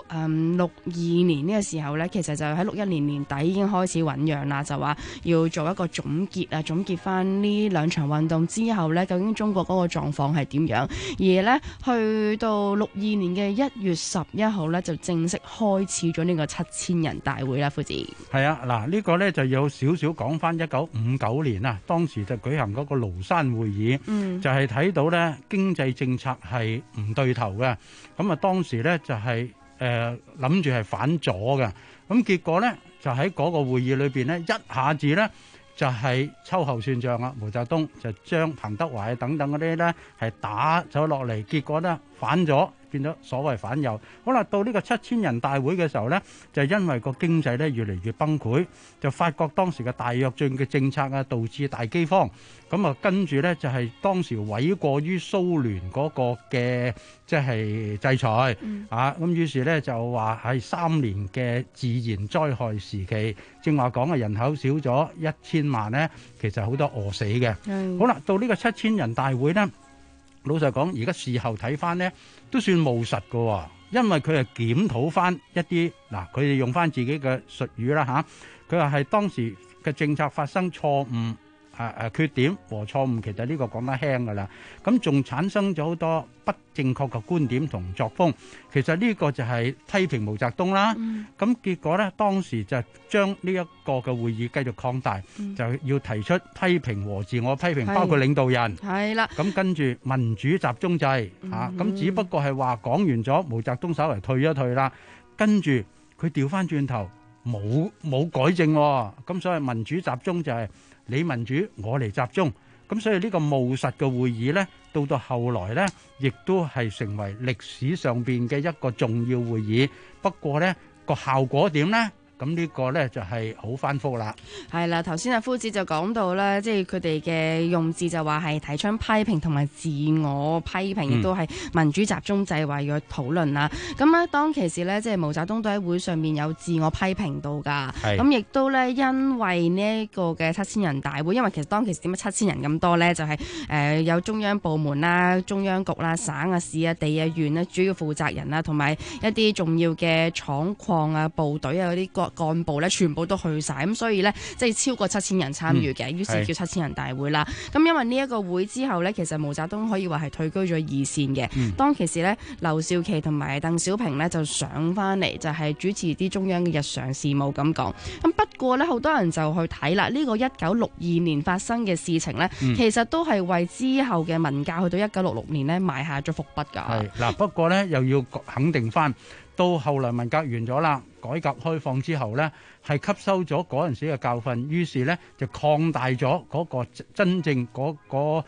62年呢個時候呢，其實就喺61年年底已經開始醞釀啦，就話要做一個總結總結翻呢兩場運動之後呢，究竟中國嗰個狀況係點樣？而呢，去到62年嘅1月11號呢，就正式開始咗呢個7000人大會啦。夫子係啊，嗱呢個呢就有少少講翻1959年啊，當時就舉行嗰個廬山會議，就係睇到呢經濟政策係唔對頭嘅，咁啊當時呢就係諗住係反左嘅，咁結果呢就喺嗰個會議裏邊呢，一下子呢就係秋後算賬啊！毛澤東就將彭德懷等等嗰啲呢係打咗落嚟，結果呢反咗，變咗所謂反右。好啦，到呢個7000人大會嘅時候呢，就因為個經濟呢越嚟越崩潰，就發覺當時嘅大躍進嘅政策啊，導致大饑荒。咁啊，跟住呢就係當時諉過於蘇聯嗰個嘅即係制裁啊。咁於是呢就話係3年嘅自然災害時期，正話講嘅人口少咗1000萬呢，其實好多餓死嘅。好啦，到呢個7000人大會呢，老實講，而家事後睇翻呢，都算務實㗎，因為佢係檢討翻一啲嗱，佢哋用翻自己嘅術語啦嚇，佢話係當時嘅政策發生錯誤。缺點和錯誤，其實呢個講得輕㗎啦。咁仲產生咗好多不正確嘅觀點同作風。其實呢個就係批評毛澤東啦。咁結果呢，當時就將呢一個嘅會議繼續擴大，就要提出批評和自我批評，包括領導人。係啦。咁跟住民主集中制咁只不過係話講完咗，毛澤東稍為退一退啦。跟住佢調翻轉頭，冇改正喎。咁所謂民主集中就係你民主，我嚟集中，咁所以呢個務實嘅會議呢，到後來呢，亦都係成為歷史上邊嘅一個重要會議。不過呢個效果點呢？咁呢個呢就係好翻覆啦。係啦，頭先阿夫子就講到啦，即係佢哋嘅用字就話係提倡批評同埋自我批評，亦都係民主集中制話要討論啦。咁咧當其時呢，即係毛澤東都喺會上面有自我批評到㗎。咁亦都呢，因為呢一個嘅7000人大會，因為其實當其時點解7000人咁多呢？就係有中央部門啦、中央局啦、省啊、市啊、地啊、縣呢，主要負責人啊，同埋一啲重要嘅廠礦啊、部隊啊嗰啲幹部咧全部都去晒，咁所以咧即係超過7000人參與嘅，於是叫7000人大會啦。咁因為呢一個會之後咧，其實毛澤東可以話係退居咗二線嘅。當其時咧，劉少奇同埋鄧小平咧就上翻嚟，就係主持啲中央嘅日常事務咁講。咁不過咧，好多人就去睇啦，呢個1962年發生嘅事情咧，其實都係為之後嘅文革去到1966年咧埋下咗伏筆㗎。係嗱，不過咧又要肯定翻。到後來文革完咗啦，改革開放之後呢，係吸收咗嗰陣時嘅教訓，於是呢就擴大咗嗰個真正嗰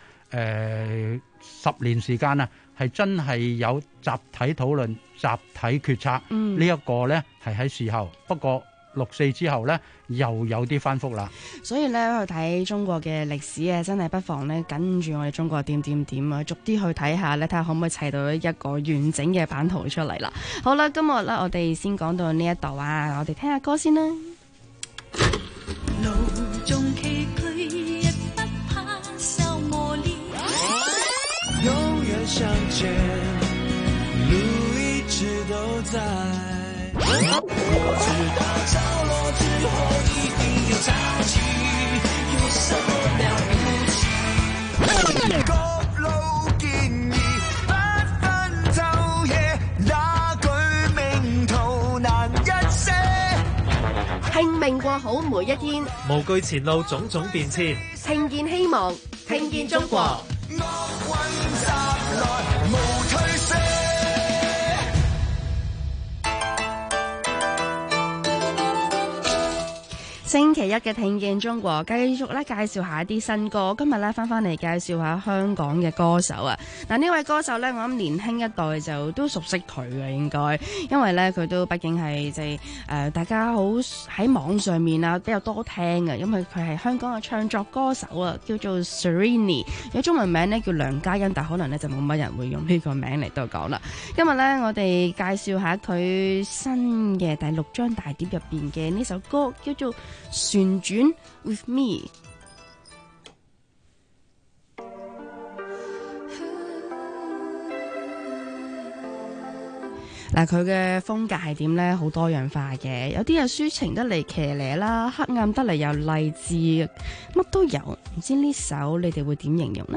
10年時間啊，係真係有集體討論、集體決策呢一個呢係喺事後。不過64之後呢，又有啲翻覆啦。所以呢，去睇中國嘅歷史啊，真係不妨呢跟住我哋中國點點點啊，逐啲去睇下呢，睇下可唔可以砌到一個完整嘅版圖出嚟啦。好啦，今日呢，我哋先講到呢一度啊，我哋聽下歌先啦。路中崎嶇亦不怕受磨練，永遠向前，路一直都在。我知道着落之後一定有潮起，有勝過好每一天， 無懼前路種種變遷， 聽見希望，聽見中國。星期一嘅聽見中國，繼續咧介紹下一啲新歌。今日咧翻嚟介紹下香港嘅歌手啊！嗱，呢位歌手咧，我諗年輕一代就都熟悉佢嘅應該，因為咧佢都畢竟係即係大家好喺網上面啊比較多聽嘅，因為佢係香港嘅唱作歌手啊，叫做 Serrini， 有中文名咧叫梁嘉欣，但可能咧就冇乜人會用呢個名嚟到講啦。今日咧我哋介紹下佢新嘅第6張大碟入邊嘅呢首歌，叫做旋轉 with me。 嗱，佢嘅風格係點呢？好多樣化嘅，有啲係抒情得嚟騎呢啦，黑暗得嚟又勵志，乜都有。唔知呢首你哋會點形容呢？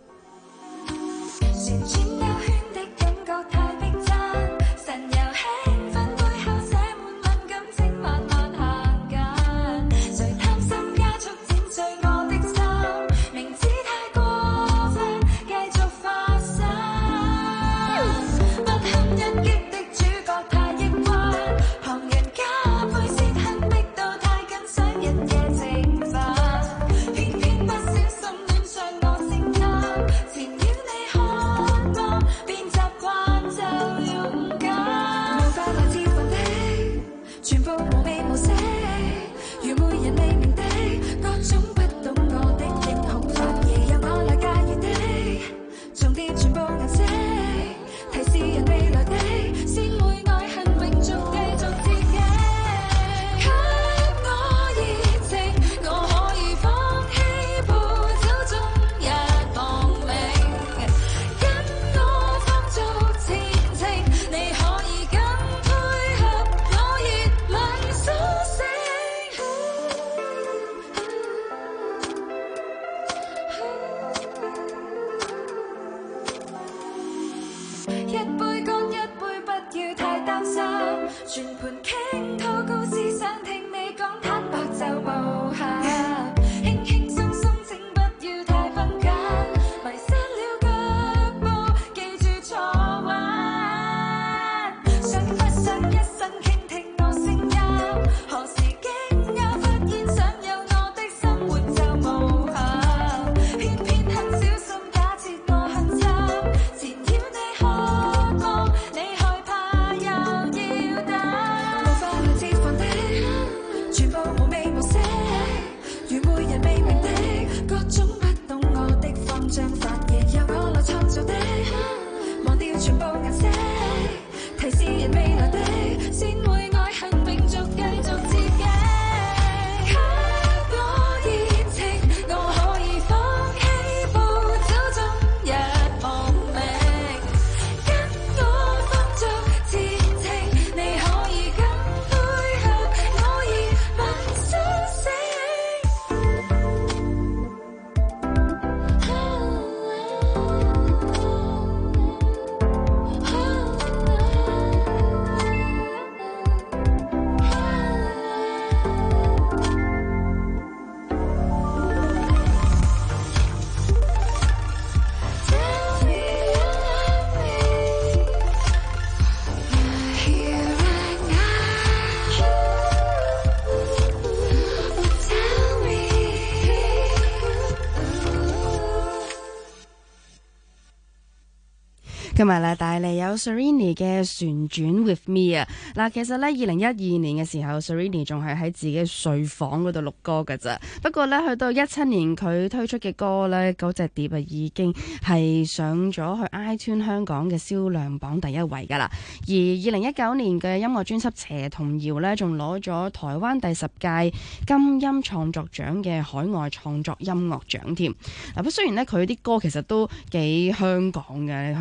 今日咧帶嚟有 Serrini 嘅旋轉 with me 啊！嗱，其實咧2012年嘅時候 Serrini 仲係喺自己睡房嗰度錄歌㗎咋。不過咧去到17年佢推出嘅歌咧，嗰隻碟啊已經係上咗去 iTunes 香港嘅銷量榜第1位㗎啦。而2019年嘅音樂專輯《邪童謠》咧，仲攞咗台灣第10屆金音創作獎嘅海外創作音樂獎添。嗱，不過雖然咧佢啲歌其實都幾香港嘅，你可以聽下。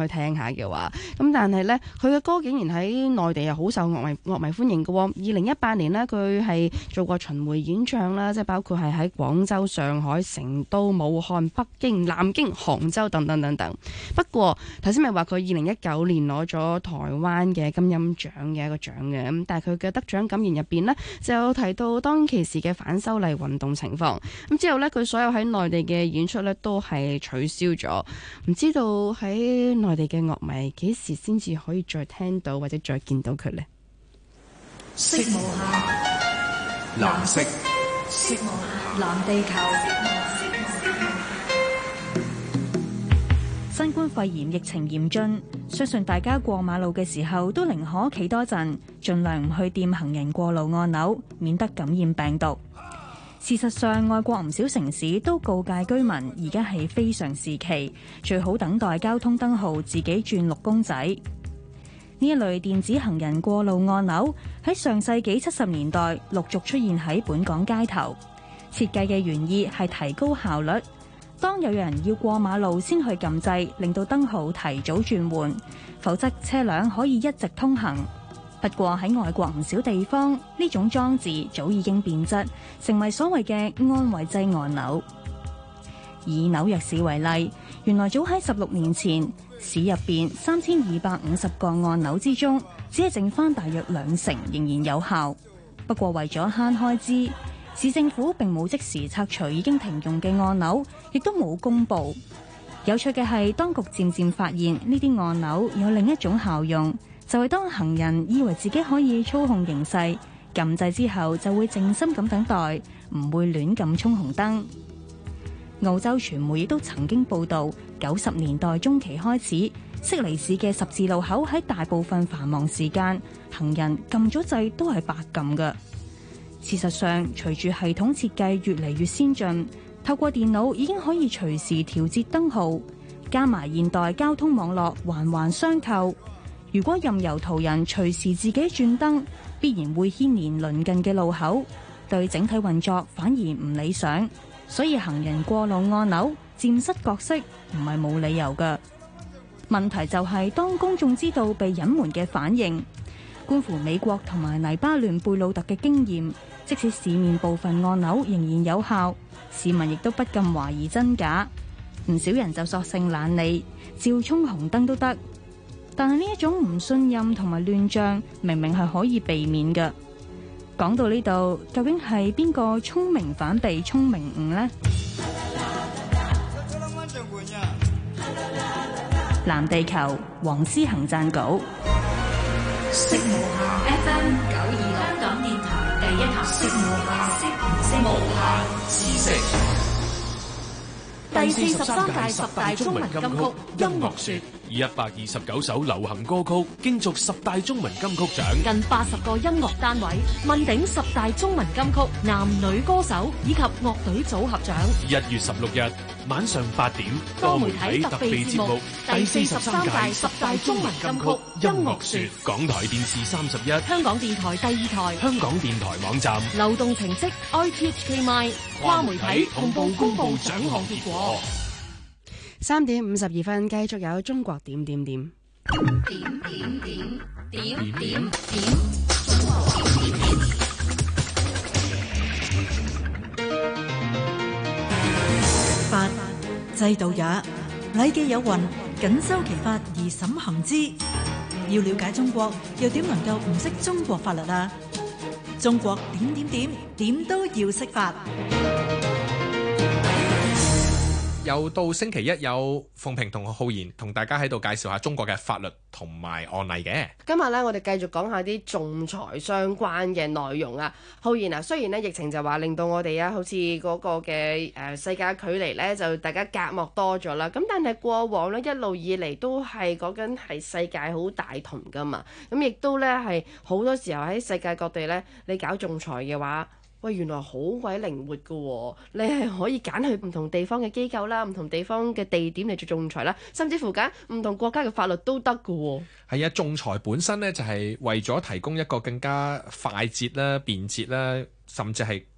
下嘅話，咁但係呢，佢嘅歌竟然喺內地又好受樂迷歡迎嘅喎。2018年呢，佢係做過巡迴演唱啦，即係包括係喺廣州、上海、成都、武漢、北京、南京、杭州等等等等。不過頭先咪話佢2019年攞咗台灣嘅金音獎嘅一個獎嘅，咁但係佢嘅得獎感言入邊呢，就有提到當其時嘅反修例運動情況。咁之後呢，佢所有喺內地嘅演出呢都係取消咗。唔知道喺內地嘅樂迷幾時先至可以再聽到或者再見到佢呢？ 色無限，藍色，色無限，藍地球。 新冠肺炎疫情嚴峻，相信大家過馬路嘅時候都寧可企多陣，盡量唔去掂行人過路按鈕，免得感染病毒。事實上，外國唔少城市都告誡居民，而家係非常時期，最好等待交通燈號自己轉綠公仔。呢一類電子行人過路按鈕喺上世紀70年代陸續出現喺本港街頭，設計嘅原意係提高效率。當有人要過馬路先去撳掣，令到燈號提早轉換，否則車輛可以一直通行。不過喺外國唔少地方，呢種裝置早已經變質，成為所謂嘅安慰劑按鈕。以紐約市為例，原來早喺16年前，市入邊3250個按鈕之中，只係剩翻大約20%仍然有效。不過為咗慳開支，市政府並冇即時拆除已經停用嘅按鈕，亦都冇公佈。有趣嘅係，當局漸漸發現呢啲按鈕有另一種效用，就係當行人以為自己可以操控形勢，撳掣之後就會靜心咁等待，唔會亂撳衝紅燈。澳洲傳媒亦都曾經報導，90年代中期開始，悉尼市嘅十字路口喺大部分繁忙時間，行人撳咗掣都係白撳嘅。事實上，隨住系統設計越嚟越先進，透過電腦已經可以隨時調節燈號，加埋現代交通網絡環環相扣。如果任由途人隨時自己轉燈，必然會牽連鄰近嘅路口，對整體運作反而唔理想。所以行人過路按鈕漸失角色唔係冇理由嘅。問題就係當公眾知道被隱瞞嘅反應，觀乎美國同埋黎巴嫩貝魯特嘅經驗，即使市面部分按鈕仍然有效，市民亦都不禁懷疑真假。唔少人就索性懶理，照衝紅燈都得。但係呢一種唔信任同埋亂象，明明係可以避免嘅。講到呢度，究竟係邊個聰明反被聰明誤呢？藍地球，黃思恒撰稿。 色無限 FM 926香港電台第一台，色無限知識。 第43屆十大中文金曲音樂說，以129首流行歌曲競逐10大中文金曲獎， 近80個音樂單位問鼎10大中文金曲男女歌手以及樂隊組合獎。 1月16日晚上8點，多媒體特備節目第43屆10大中文金曲音樂說，港台電視31、 香港電台第2台、 香港電台網站、 流動程式 RTHK Mine 跨媒體同步公布獎項結果。 3點52分，繼續有中國點點點。 法制度也，禮記有云：謹修其法而審行之。要了解中國，又點能夠唔識中國法律啊？中國點點點，點都要識法。 又到星期一，有鳳萍同浩然同大家喺度介紹下中國嘅法律同埋案例嘅。 今日咧，我哋繼續講下啲仲裁相關嘅內容啊。浩然啊，雖然咧疫情就話令到我哋啊，好似嗰個嘅世界距離咧，就大家隔膜多咗啦。咁但係過往咧一路以嚟都係講緊係世界好大同噶嘛。咁亦都咧係好多時候喺世界各地咧，你搞仲裁嘅話，喂，原來好鬼靈活㗎喎！你係可以揀去唔同地方嘅機構啦，唔同地方嘅地點嚟做仲裁啦，甚至乎揀唔同國家嘅法律都得㗎喎。 係啊，仲裁本身呢，就係為咗提供一個更加快捷啦、便捷啦，甚至係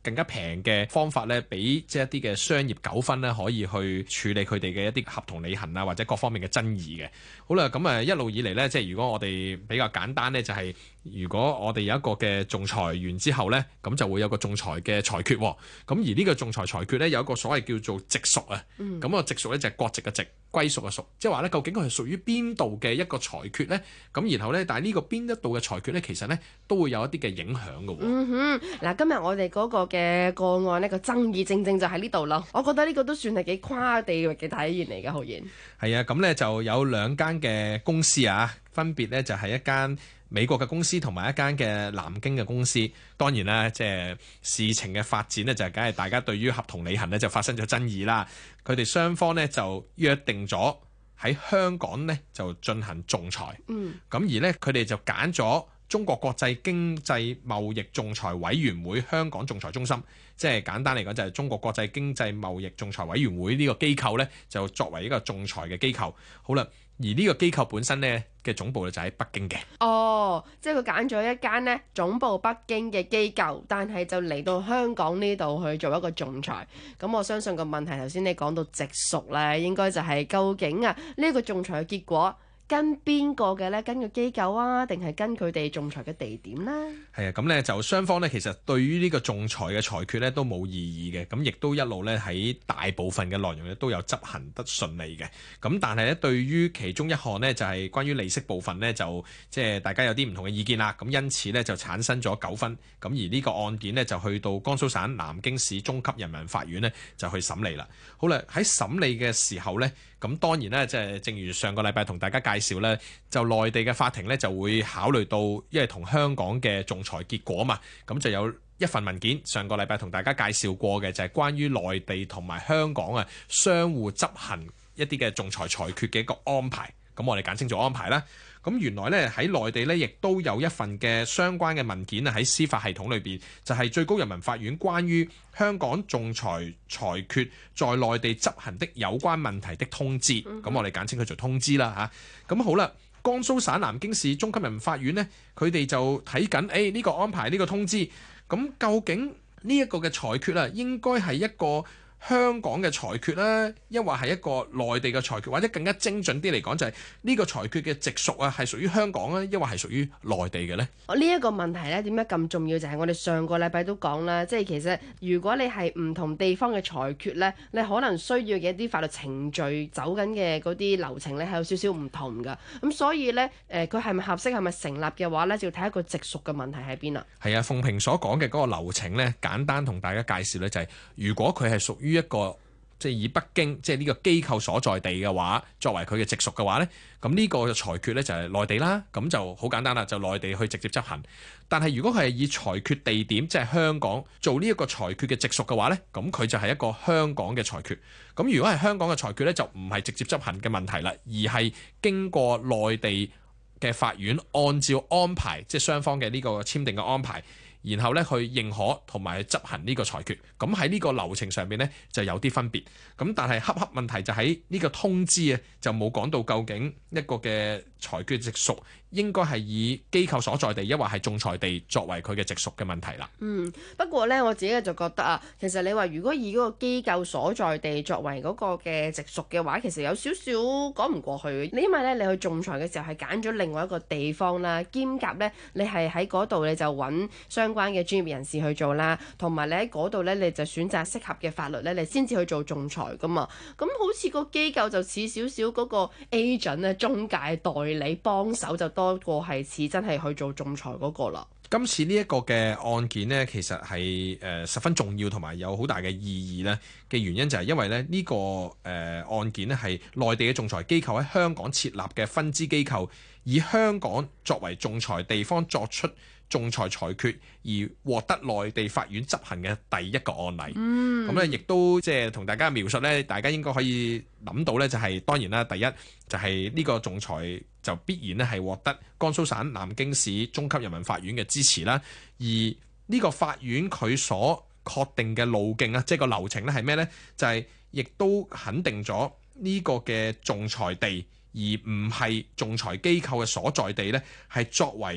更加平嘅方法咧，俾即係一啲嘅商業糾紛咧，可以去處理佢哋嘅一啲合同履行啊，或者各方面嘅爭議嘅。好啦，咁一路以嚟咧，即係如果我哋比較簡單咧，就係如果我哋有一個嘅仲裁完之後咧，咁就會有個仲裁嘅裁決。咁而呢個仲裁裁決咧，有一個所謂叫做直屬啊。咁個直屬咧就係國籍嘅直，歸屬嘅屬，即係話咧究竟佢係屬於邊度嘅一個裁決咧？咁然後咧，但係呢個邊一度嘅裁決咧，其實咧都會有一啲嘅影響嘅。 嗱，今日我哋嗰個嘅個案呢個爭議正正就喺呢度啦。我覺得呢個都算係幾跨地域嘅體現嚟嘅，浩然。係啊，咁咧就有兩間嘅公司啊，分別咧就係一間美國嘅公司同埋一間嘅南京嘅公司。當然啦，即係事情嘅發展呢，就梗係大家對於合同履行呢就發生咗爭議啦。佢哋雙方呢就約定咗喺香港呢就進行仲裁。咁而呢，佢哋就揀咗中國國際經濟貿易仲裁委員會香港仲裁中心，即係簡單嚟講就係中國國際經濟貿易仲裁委員會呢個機構呢，就作為一個仲裁嘅機構。好啦，而呢個機構本身呢嘅總部就喺北京嘅。 即係佢揀咗一間呢總部北京嘅機構，但係就嚟到香港呢度去做一個仲裁。咁我相信個問題頭先你講到直屬呢，應該就係究竟呢個仲裁嘅結果跟邊個嘅呢？跟個機構啊，定係跟佢哋仲裁嘅地點呢？ 係啊，咁呢就雙方呢，其實對於呢個仲裁嘅裁決呢都冇異議嘅，咁亦都一路呢喺大部分嘅內容呢都有執行得順利嘅。咁但係呢，對於其中一項呢，就係關於利息部分呢，就即係大家有啲唔同嘅意見啦。咁因此呢，就產生咗糾紛。咁而呢個案件呢，就去到江蘇省南京市中級人民法院呢，就去審理啦。好啦，喺審理嘅時候呢，咁當然咧，即係正如上個禮拜同大家介紹咧，就內地嘅法庭咧就會考慮到，因為同香港嘅仲裁結果嘛，咁就有一份文件，上個禮拜同大家介紹過嘅，就係關於內地同埋香港相互執行一啲嘅仲裁裁決嘅一個安排。咁我哋簡稱做安排啦。咁原來咧喺內地咧，亦都有一份嘅相關嘅文件喺司法系統裏邊，就係最高人民法院關於香港仲裁裁決在內地執行的有關問題的通知。咁我哋簡稱佢做通知啦嚇。咁好啦，江蘇省南京市中級人民法院呢，佢哋就睇緊呢個安排呢個通知。咁究竟呢一個嘅裁決啊，應該係一個香港嘅裁決啦，抑或係一個內地嘅裁決，或者更加精準啲嚟講，就係呢個裁決嘅直屬係屬於香港啊，抑或係屬於內地嘅呢？ 呢一個問題呢，點解咁重要？就係我哋上個禮拜都講啦，即係其實如果你係唔同地方嘅裁決呢，你可能需要嘅一啲法律程序走緊嘅嗰啲流程呢，係有少少唔同㗎。咁所以呢，佢係咪合適，係咪成立嘅話呢，就要睇一個直屬嘅問題喺邊啦。 係啊，鳳萍所講嘅嗰個流程呢，簡單同大家介紹呢，就係如果佢係屬於一個即係以北京即係呢個機構所在地嘅話，作為佢嘅直屬嘅話呢，咁呢個裁決呢就係內地啦，咁就好簡單啦，就內地去直接執行。但係如果佢係以裁決地點即係香港做呢一個裁決嘅直屬嘅話呢，咁佢就係一個香港嘅裁決。咁如果係香港嘅裁決呢，就唔係直接執行嘅問題啦，而係經過內地嘅法院按照安排，即係雙方嘅呢個簽訂嘅安排，然後咧去認可同埋執行呢個裁決。咁喺呢個流程上面呢，就有啲分別。咁但係恰恰問題就喺呢個通知啊，就冇講到究竟一個嘅裁決直屬應該係以機構所在地，抑或係仲裁地作為佢嘅直屬嘅問題啦。 不過呢，我自己就覺得其實你話如果以嗰個機構所在地作為嗰個嘅直屬嘅話，其實有少少講唔過去。因為呢，你去仲裁嘅時候係揀咗另外一個地方啦，兼夾呢，你係喺嗰度你就揾相關嘅專業人士去做啦，同埋你喺嗰度呢，你就選擇適合嘅法律呢，你先至去做仲裁噶嘛。咁好似個機構就似少少嗰個 agent 咧，中介代理幫手就多過係似真係去做仲裁嗰個啦。 今次呢一個嘅案件呢，其實係十分重要同埋有好大嘅意義呢嘅原因就係因為呢個案件呢係內地嘅仲裁機構喺香港設立嘅分支機構，以香港作為仲裁地方作出仲裁裁決而獲得內地法院執行嘅第一個案例。咁咧亦都即係同大家描述呢，大家應該可以諗到呢，就係當然啦，第一就係呢個仲裁就必然咧係獲得江蘇省南京市中級人民法院嘅支持啦。而呢個法院佢所確定嘅路徑啊，即係個流程咧係咩呢？就係亦都肯定咗呢個嘅仲裁地，而唔係仲裁機構嘅所在地呢，係作為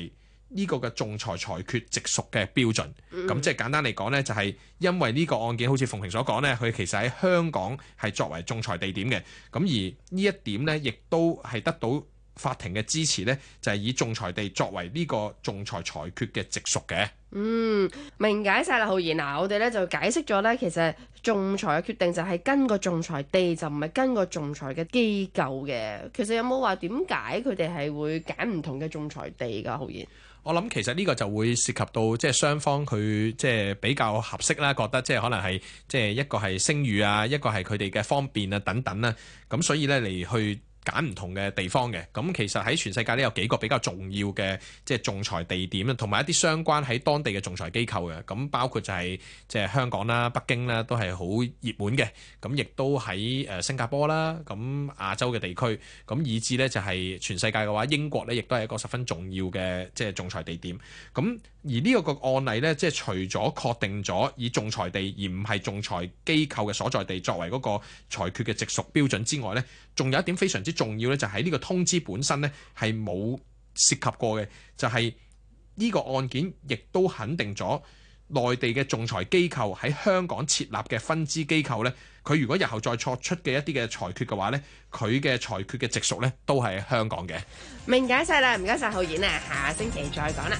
呢個嘅仲裁裁決直屬嘅標準。咁即係簡單嚟講呢，就係因為呢個案件好似馮平所講呢，佢其實喺香港係作為仲裁地點嘅。咁而呢一點呢，亦都係得到法庭嘅支持呢，就係以仲裁地作為呢個仲裁裁決嘅直屬嘅。 明解晒啦，浩然嗱，我哋咧就解釋咗咧，其實仲裁嘅決定就係跟個仲裁地，就唔係跟個仲裁嘅機構嘅。其實有冇話點解佢哋係會揀唔同嘅仲裁地㗎？浩然， 我諗其實呢個就會涉及到即係雙方佢即係比較合適啦，覺得即係可能係即係一個係聲譽啊，一個係佢哋嘅方便啊等等啦。咁所以咧嚟去揀唔同嘅地方嘅，咁其實喺全世界呢，有幾個比較重要嘅即係仲裁地點啦，同埋一啲相關喺當地嘅仲裁機構嘅，咁包括就係即係香港啦、北京啦，都係好熱門嘅，咁亦都喺新加坡啦，咁亞洲嘅地區，咁以至呢，就係全世界嘅話，英國呢亦都係一個十分重要嘅即係仲裁地點，咁而呢個案例呢，即係除咗確定咗以仲裁地而唔係仲裁機構嘅所在地作為嗰個裁決嘅直屬標準之外呢，仲有一點非常之重要呢，就喺呢個通知本身呢係冇涉及過嘅，就係呢個案件亦都肯定咗內地嘅仲裁機構喺香港設立嘅分支機構呢，佢如果日後再作出嘅一啲嘅裁決嘅話呢，佢嘅裁決嘅直屬呢都係香港嘅。 明解晒啦，唔該晒浩然啊，下星期再講啦。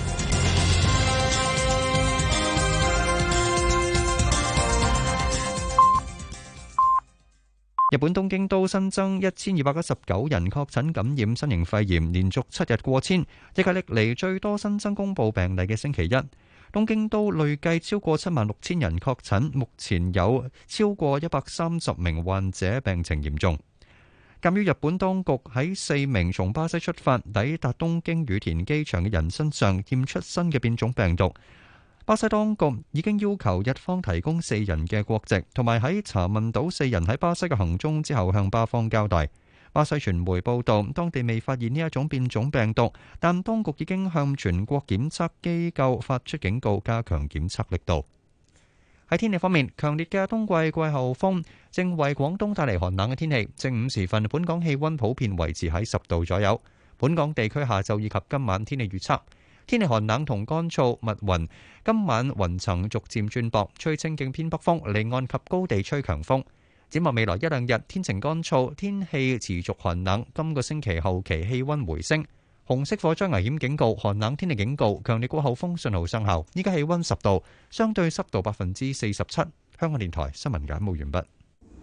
日本東京都新增1219人確診感染新型肺炎，連續7日過千，亦係歷嚟最多新增公佈病例嘅星期一。東京都累計超過76,000人確診，目前有超過130名患者病情嚴重。鑑於日本當局喺4名從巴西出發抵達東京羽田機場嘅人身上驗出新嘅變種病毒，巴西當局已經要求日方提供4人嘅國籍，同埋喺查問到4人喺巴西嘅行蹤之後向巴方交代。巴西傳媒報道，當地未發現呢一種變種病毒，但當局已經向全國檢測機構發出警告，加強檢測力度。喺天氣方面，強烈嘅冬季季候風正為廣東帶嚟寒冷嘅天氣。正午時分，本港氣溫普遍維持喺10度左右。本港地區下晝以及今晚天氣預測。天氣寒冷同乾燥，密雲。今晚雲層逐漸轉薄，吹清勁偏北風，離岸及高地吹強風。展望未來一兩日，天晴乾燥，天氣持續寒冷。今個星期後期氣溫回升。紅色火災危險警告、寒冷天氣警告、強烈季候風信號生效。依家氣溫10度，相對濕度47%。香港電台新聞簡報完畢。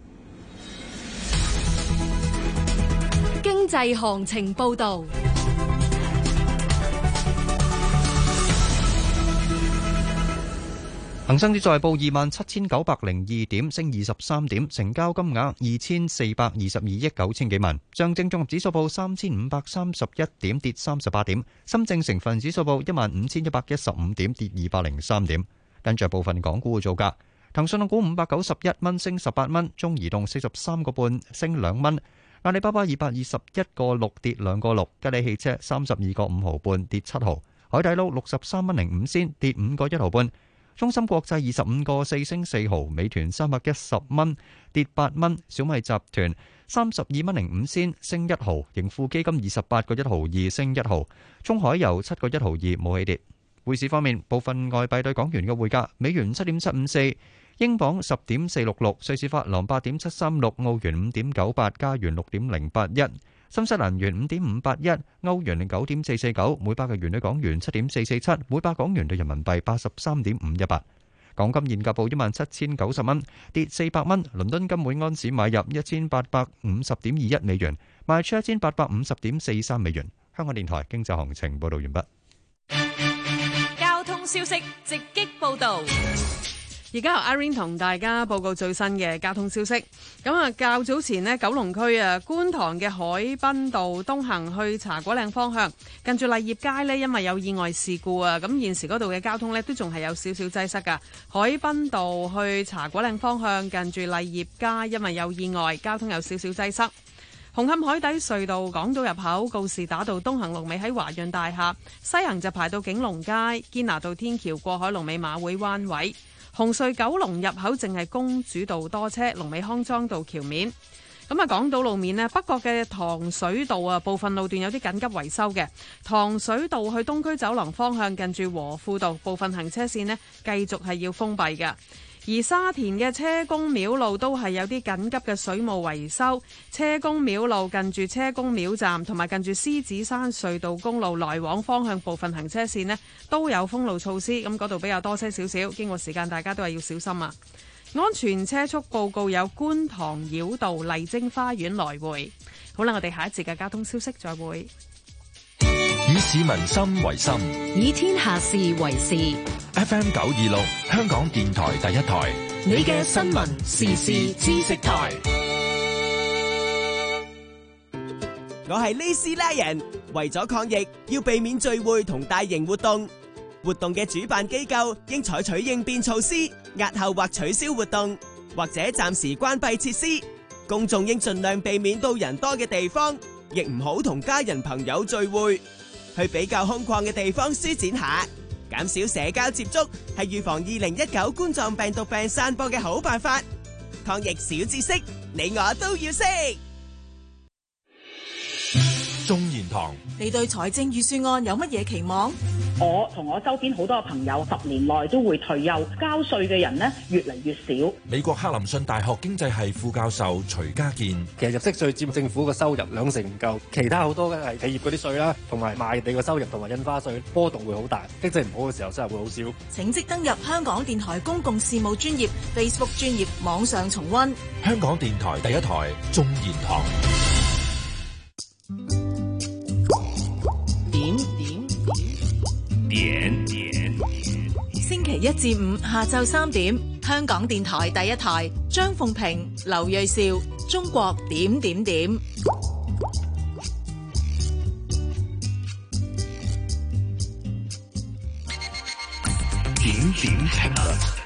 經濟行情報導。 恒生指數報27,902點，升23點，成交金額2,422億9千幾萬。上證綜合指數報3,531點，跌38點。深證成分指數報15,115點，跌203點。跟住部分港股嘅造價：騰訊控股591蚊，升18蚊；中移動43個半，升2蚊；阿里巴巴221個6，跌2個6；吉利汽車32個5毫半，跌7毫；海底撈63蚊05仙，跌5個1毫半。中芯國際25個4，升4毫，美團310蚊，跌8蚊，小米集團32蚊05仙，升1毫，盈富基金28個1毫2，升1毫，中海油7個1毫2，冇起跌。匯市方面，部分外幣對港元嘅匯價：美元7.754，英鎊10.466，瑞士法郎8.736，澳元5.98，加元6.081。新西蘭元5.581，歐元9.449，每百日元對港元7.447，每百港元對人民幣83.518。港金現價報17,090蚊，跌400蚊。倫敦金每安士買入1,850.21美元，賣出1,850.43美元。香港電台經濟行情報導完畢。 交通消息直擊報導。 而家由 Irene 同大家報告最新嘅交通消息。咁啊，較早前呢，九龍區啊觀塘嘅海濱道東行去茶果嶺方向，近住麗業街呢，因為有意外事故啊，咁現時嗰度嘅交通呢，都仲係有少少擠塞噶。海濱道去茶果嶺方向，近住麗業街，因為有意外，交通有少少擠塞。紅磡海底隧道港島入口告士打道東行龍尾喺華潤大廈，西行就排到景隆街堅拿道天橋過海龍尾馬會灣位。紅隧九龍入口淨係公主道多車，龍尾康莊道橋面。 咁啊，港島路面呢，北角嘅糖水道啊，部分路段有啲緊急維修嘅。糖水道去東區走廊方向，近住和富道部分行車線呢，繼續係要封閉嘅。而沙田嘅車公廟路都係有啲緊急嘅水務維修，車公廟路近住車公廟站同埋近住獅子山隧道公路來往方向部分行車線呢，都有封路措施，咁嗰度比較多車少少，經過時間大家都係要小心啊！安全車速報告有觀塘繞道麗晶花園來回。好啦，我哋下一節嘅交通消息再會。 以市民心為心， 以天下事為事。 FM 926，香港電台第一台， 你嘅新聞時事知識台。 我係呢斯拉人，為咗抗疫，要避免聚會同大型活動。活動嘅主辦機構應採取應變措施，押後或取消活動，或者暫時關閉設施。公眾應盡量避免到人多嘅地方，亦唔好同家人朋友聚會。去比較空曠嘅地方舒展下，減少社交接觸，係預防2019冠狀病毒病散播嘅好辦法。抗疫小知識，你我都要識。 眾言堂， 你對財政預算案有乜嘢期望？ 我同我周邊好多朋友10年內都會退休，交稅嘅人呢越嚟越少。 美國克林遜大學經濟系副教授徐家健， 其實入息稅佔政府嘅收入2成唔夠，其他好多嘅係企業嗰啲稅啦，同埋賣地嘅收入同埋印花稅波動會好大，經濟唔好嘅時候收入會好少。 請即登入香港電台公共事務專頁 Facebook 專頁網上重溫。 香港電台第一台眾言堂。 點星期1至5下晝3點，香港電台第一台，張鳳平、劉銳紹，中國點點點。 點點評論。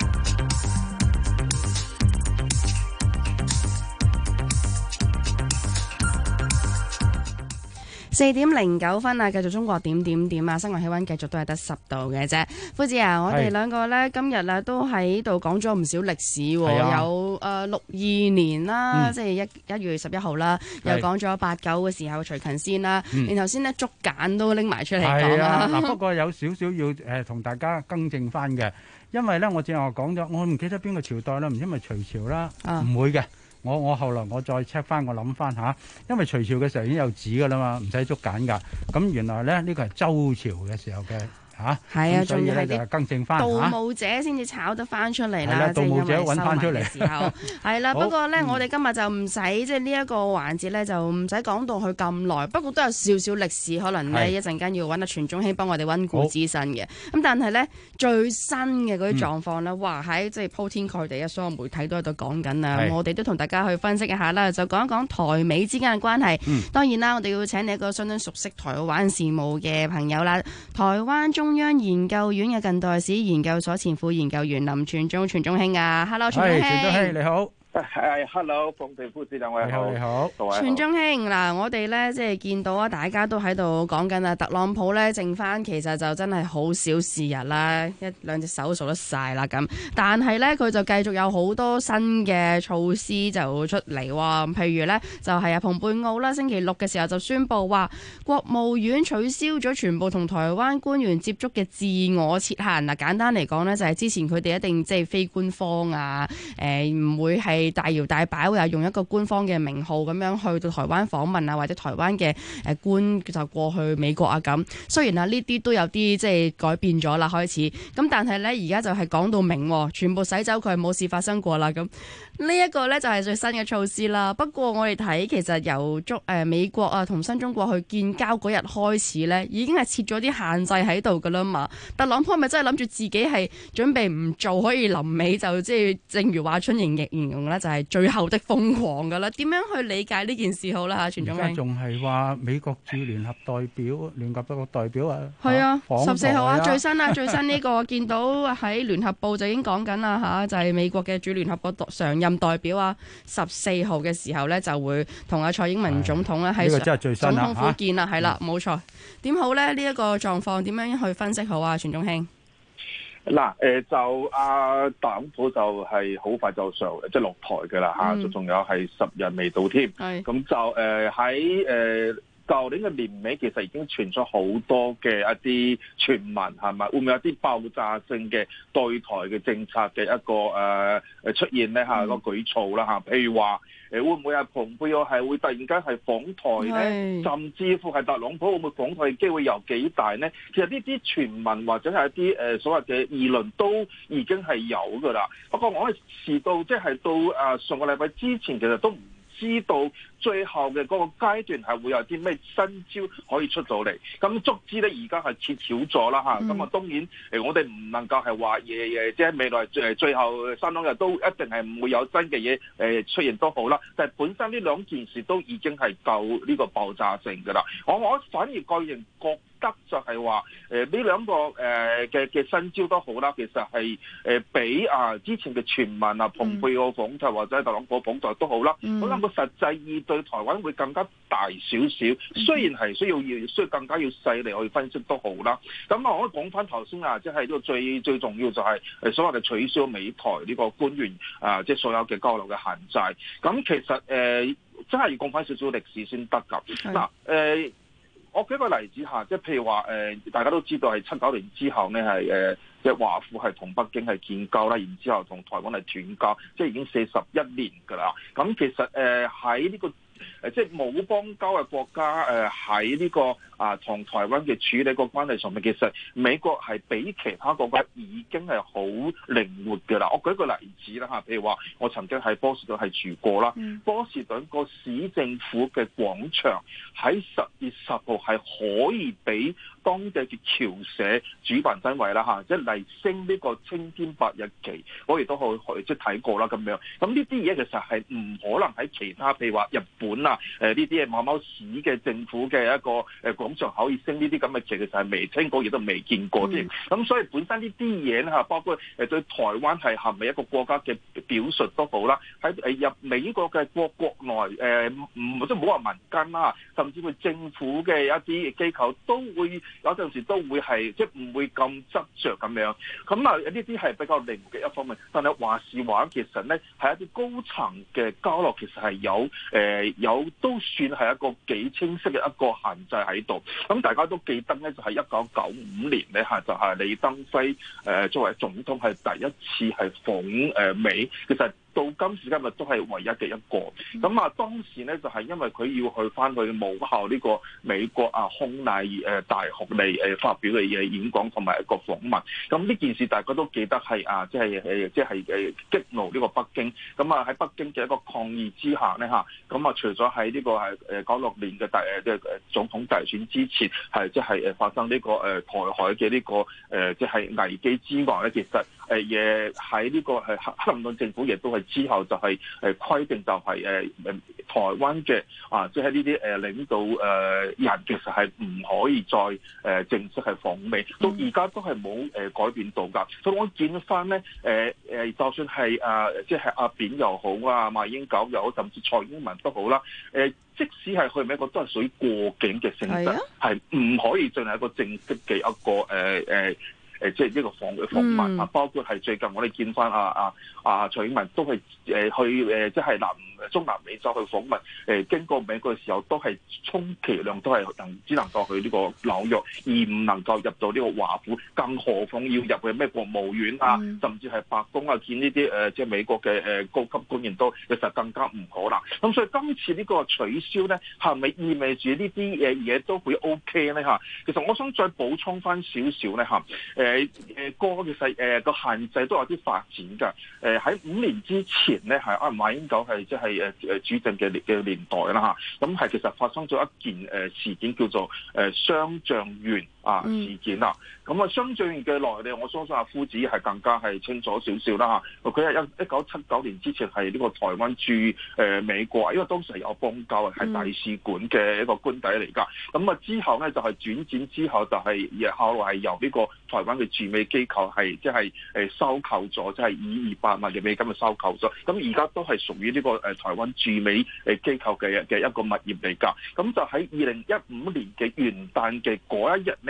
4點09分啊！繼續中國點點點啊！室外氣溫繼續都係得10度嘅啫。夫子啊，我哋兩個咧今日咧都喺度講咗唔少歷史喎，有62年啦，即係1月11號啦，又講咗89嘅時候徐勤先啦，然後先呢竹簡都拎埋出嚟講啦。 嗱，不過有少少要同大家更正翻嘅，因為咧我正話講咗，我唔記得邊個朝代啦，唔知係咪隋朝啦，唔會嘅。我後來我再 check 翻，我諗翻嚇，因為隋朝嘅時候已經有紙噶啦嘛，唔使竹簡噶。咁原來咧呢個係周朝嘅時候嘅嚇， 係啊， 仲要係就更正翻嚇。 盜墓者先至炒得翻出嚟啦， 盜墓者揾翻出嚟時候係啦。不過咧，我哋今日就唔使即係呢一個環節咧，就唔使講到去咁耐。不過都有少少歷史，可能咧一陣間要揾阿全中興幫我哋溫故知新嘅。咁但係咧最新嘅嗰啲狀況咧，哇喺即係鋪天蓋地啊，所有媒體都喺度講緊啊。我哋都同大家去分析一下啦，就講一講台美之間嘅關係。當然啦，我哋要請你一個相當熟悉台灣事務嘅朋友啦，台灣中央研究院嘅近代史研究所前副研究員林全中興啊 ，Hello 全中興， 全中興你好。 Hello， 鳳平夫子兩位好， 你好， 全中興嗱，我哋咧即係見到啊，大家都喺度講緊啊，特朗普咧剩翻其實就真係好少時日啦，1-2隻手數得晒啦咁，但係咧佢就繼續有好多新嘅措施就出嚟喎，譬如咧就係蓬佩奧啦，星期6嘅時候就宣布話國務院取消咗全部同台灣官員接觸嘅自我設限嗱，簡單嚟講咧就係之前佢哋一定即係非官方啊，唔會係大搖大擺會用一個官方嘅名號咁樣去到台灣訪問啊，或者台灣嘅官就過去美國啊咁。雖然啊呢啲都有啲即係改變咗啦開始，咁但係咧而家就係講到明，全部洗走佢冇事發生過啦咁。呢一個咧就係最新嘅措施啦。不過我哋睇其實由美國啊同新中國去建交嗰日開始咧，已經係設咗啲限制喺度噶啦嘛。特朗普係咪真係諗住自己係準備唔做，可以臨尾就即係正如華春瑩形容咧，就係最後的瘋狂噶啦？點樣去理解呢件事好啦嚇？全中興而家仲係話美國駐聯合國代表啊， 係啊，14號啊，最新呢個見到喺聯合報就已經講緊啦嚇，就係美國嘅駐聯合國常任代表啊，14號嘅時候咧就會同阿蔡英文總統咧喺總統府見啦，係啦，冇錯。點好咧？呢一個狀況點樣去分析好啊？全中興嗱，就特朗普就係好快就即係落台嘅啦嚇，就仲有係10日未到添。咁就喺舊年嘅年尾，其實已經傳出好多嘅一啲傳聞，係咪會唔會有啲爆炸性嘅對台嘅政策嘅一個出現咧嚇，個舉措啦嚇，譬如話會唔會係蓬佩奧係會突然間係訪台咧，甚至乎係特朗普會唔會訪台嘅機會有幾大咧？其實呢啲傳聞或者係一啲所謂嘅議論都已經係有㗎啦。不過我係遲到即係到上個禮拜之前，其實都唔知道最後嘅嗰個階段係會有啲咩新招可以出到嚟，咁足之咧而家係揭曉咗啦嚇，咁當然我哋唔能夠係話即係未來最後3兩日都一定係唔會有新嘅嘢出現都好啦，但係本身呢兩件事都已經係夠呢個爆炸性㗎啦。我反而個人覺得就係話呢兩個嘅新招都好啦，其實係比之前嘅傳聞蓬佩奧訪台或者特朗普訪台都好啦，可能個實際意對台灣會更加大少少，雖然係需要更加要細嚟去分析都好啦。咁我可以講翻頭先即係呢個最重要就係所謂嘅取消美台呢個官員即係所有嘅交流嘅限制。咁其實真係要講翻少少歷史先得㗎。嗱我舉個例子嚇，即係譬如話大家都知道係79年之後呢，係即係華府係同北京係建交啦，然之後同台灣係斷交，即係已經41年㗎啦。咁其實喺呢個即係冇邦交嘅國家喺呢個同台灣嘅處理個關係上面，其實美國係比其他國家已經係好靈活嘅啦。我舉個例子啦嚇，譬如話我曾經喺波士頓係住過啦，波士頓個市政府嘅廣場喺10月10號係可以俾當地嘅僑社主辦單位啦嚇，即係嚟升呢個青天白日旗，我亦都去即係睇過啦咁樣。咁呢啲嘢其實係唔可能喺其他譬如話日本呢啲係某某市嘅政府嘅一個廣場可以升呢啲咁嘅旗，其實係未聽過，亦都未見過添。咁所以本身呢啲嘢嚇，包括對台灣係咪一個國家嘅表述都好啦，喺入美國嘅國內即係唔好話民間啦，甚至乎政府嘅一啲機構都會有陣時都會係即係唔會咁執着咁樣。咁呢啲係比較靈活嘅一方面，但係話是話其實呢係一啲高層嘅交流，其實係有都算係一個幾清晰嘅一個限制喺度。咁大家都記得呢，就係1995年呢，就係李登輝作為總統係第一次係訪美，其實到今時今日都係唯一嘅一個。咁當時呢，就係因為佢要去翻去母校呢個美國康乃爾大學嚟發表嘅演講同埋一個訪問。咁呢件事大家都記得係即係激怒呢個北京。咁喺北京嘅一個抗議之下呢，咁除咗喺呢個96年嘅總統大選之前係即係發生呢個台海嘅呢個即係危機之外呢，其實喺呢個克林頓政府亦都係之後就係規定就係台灣嘅即係呢啲領導人其實係唔可以再正式係訪美，到而家都係冇改變到㗎。所以我見翻呢就算係即係阿扁又好馬英九又好，甚至蔡英文都好啦，即使係去美國都係屬於過境嘅性質，係唔可以進行一個正式嘅一個即係呢個訪問啊，包括係最近我哋見翻蔡英文都係去即係中南美洲去訪問，經過美國嘅時候都係充其量都係只能夠去呢個紐約，而唔能夠入到呢個華府，更何況要入去咩國務院甚至係白宮見呢啲即係美國嘅高級官員都其實更加唔可能。咁所以今次呢個取消咧，係咪意味住呢啲嘢都會 OK 咧嚇？其實我想再補充翻少少咧嚇，過去其實個限制都有啲發展㗎。喺5年之前咧，係馬英九係即係主政嘅年代啦嚇，咁係其實發生咗一件事件叫做雙橡園事件啦。咁雙橡園嘅來歷，我相信夫子係更加係清楚少少啦嚇。佢係1979年之前係呢個台灣駐美國，因為當時係有邦交係大使館嘅一個官邸嚟㗎。咁之後咧就係轉戰之後就係後來係由呢個台灣嘅駐美機構係即係收購咗，即係以200萬嘅美金去收購咗。咁而家都係屬於呢個台灣駐美機構嘅一個物業嚟㗎。咁就喺2015年嘅元旦嘅嗰一日呢，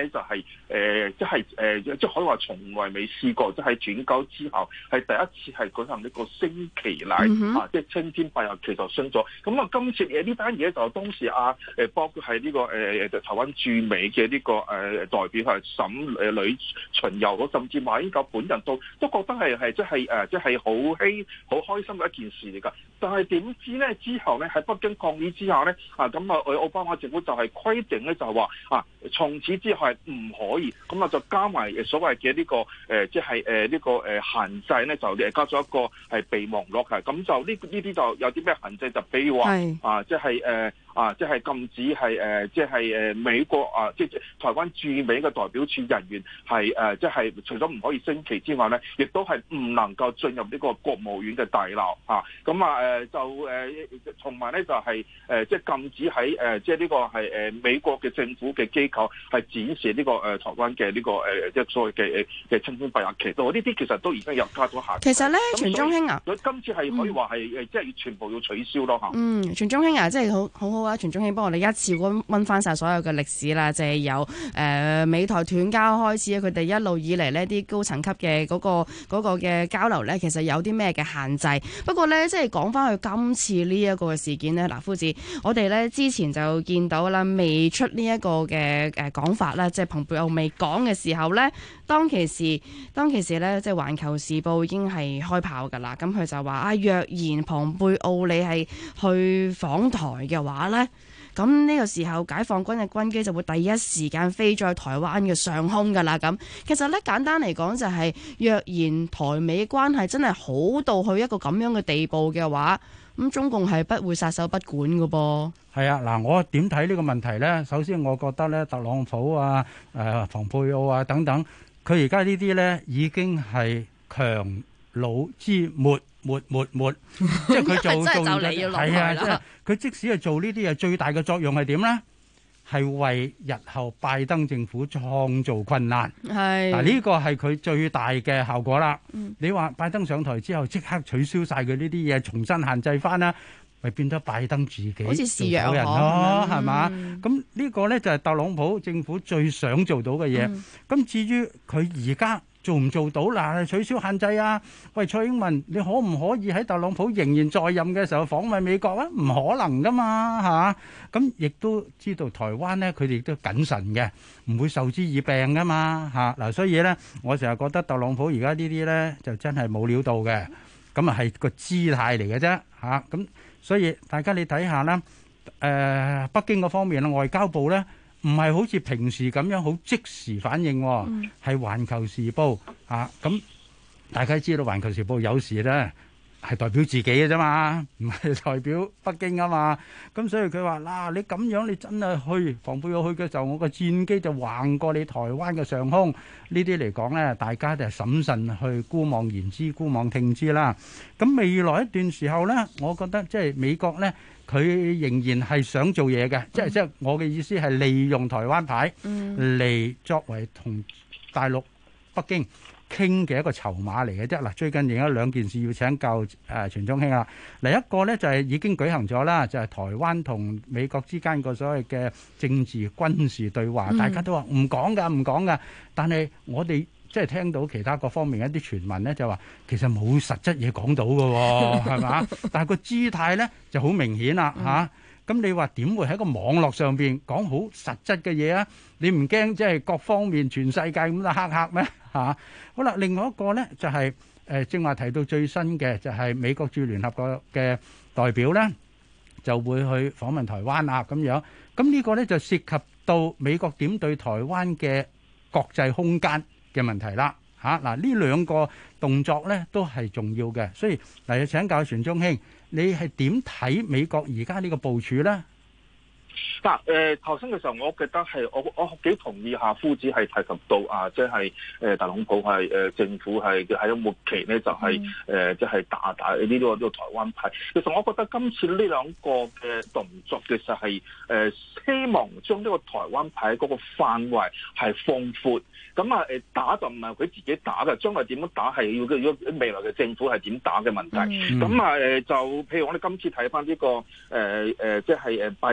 咧就係即係可以話從來未試過，即係轉交之後係第一次係舉行呢個升旗禮即係青天白日旗就升咗。咁啊，今次呢單嘢就當時包括係呢個台灣駐美嘅呢個代表係沈呂巡遊，甚至馬英九本人都覺得係即係好開心嘅一件事嚟㗎。但係點知咧之後咧喺北京抗議之下咧咁奧巴馬政府就係規定咧就係話從此之後係唔可以，咁就加埋所謂嘅呢個即係呢個限制咧，就加咗一個係備忘錄嘅。咁就呢啲就有啲咩限制？就譬如話即係禁止係即係美國即係台灣駐美嘅代表處人員係即係除咗唔可以升旗之外咧，亦都係唔能夠進入呢個國務院嘅大樓咁就同埋咧就係即係禁止喺即係呢個係美國嘅政府嘅機構係展示呢個台灣嘅呢個即係所謂嘅青天白日旗度，呢啲其實都已經又加咗下。 其實咧，全中興今次係可以話係即係全部要取消咯嚇。 全中興即係好好啊！全中興幫我哋一次溫翻晒所有嘅歷史啦，就係由美台斷交開始，佢哋一路以嚟呢啲高層級嘅嗰個嘅交流咧，其實有啲咩嘅限制。不過咧，即係講翻去今次呢一個嘅事件咧，夫子，我哋咧之前就見到啦，未出呢一個嘅講法啦，即係蓬佩奧未講嘅時候咧，當其時咧，即係《環球時報》已經係開炮㗎啦。咁佢就話若然蓬佩奧你係去訪台嘅話咧，咁呢個時候解放軍嘅軍機就會第一時間飛在台灣嘅上空㗎啦。咁其實咧簡單嚟講就係，若然台美關係真係好到去一個咁樣嘅地步嘅話，咁中共係不會撒手不管㗎噃。 係啊，嗱，我點睇呢個問題咧？首先，我覺得咧，特朗普蓬佩奧等等，佢而家呢啲咧已經係強弩之末，即係佢做係啊，即係佢即使係做呢啲嘢，最大嘅作用係點咧？係為日後拜登政府創造困難。係嗱，呢個係佢最大嘅效果啦。你話拜登上台之後即刻取消晒佢呢啲嘢，重新限制翻啦，咪變咗拜登自己好似示弱人咯，係嘛？咁呢個咧就係特朗普政府最想做到嘅嘢。咁至於佢而家做唔做到嗱？取消限制啊？喂，蔡英文，你可唔可以喺特朗普仍然在任嘅時候訪問美國啊？唔可能噶嘛，嚇！咁亦都知道台灣咧，佢哋都謹慎嘅，唔會受之以病噶嘛，嚇嗱。所以咧，我成日覺得特朗普而家呢啲咧就真係冇料到嘅，咁啊係個姿態嚟嘅啫，嚇咁。所以大家你睇下啦，北京嗰方面啦，外交部咧唔係好似平時咁樣好即時反應，係環球時報咁大家知道環球時報有時咧係代表自己嘅啫嘛，唔係代表北京啊嘛。咁所以佢話嗱，你咁樣你真係去蓬佩奧去嘅時候，我個戰機就橫過你台灣嘅上空。呢啲嚟講咧，大家就審慎去姑妄言之，姑妄聽之啦。咁未來一段時候咧，我覺得即係美國咧，佢仍然係想做嘢嘅，即係我嘅意思係利用台灣牌嚟作為同大陸北京傾嘅一個籌碼嚟嘅啫。嗱，最近另有兩件事要請教全中興啦。嗱，一個咧就係已經舉行咗啦，就係台灣同美國之間個所謂嘅政治軍事對話，大家都話唔講㗎。但係我哋即係聽到其他各方面一啲傳聞咧，就話其實冇實質嘢講到㗎喎，係嘛？但係個姿態咧就好明顯啦嚇。咁你話點會喺個網絡上邊講好實質嘅嘢啊？你唔驚即係各方面全世界咁都黑咩嚇？好啦，另外一個咧就係正話提到最新嘅就係美國駐聯合國嘅代表咧就會去訪問台灣啊咁樣。咁呢個咧就涉及到美國點對台灣嘅國際空間嘅問題啦嚇。嗱，呢兩個動作咧都係重要嘅，所以嚟要請教全中興，你係點睇美國而家呢個部署咧？ 嗱，頭先嘅時候，我覺得係我幾同意下夫子係提及到即係特朗普係政府係喺末期咧，就係即係打呢個台灣牌。其實我覺得今次呢兩個嘅動作其實係希望將呢個台灣牌嗰個範圍係放闊。咁打就唔係佢自己打嘅，將來點樣打係要未來嘅政府係點打嘅問題。咁就譬如我哋今次睇翻呢個即係拜登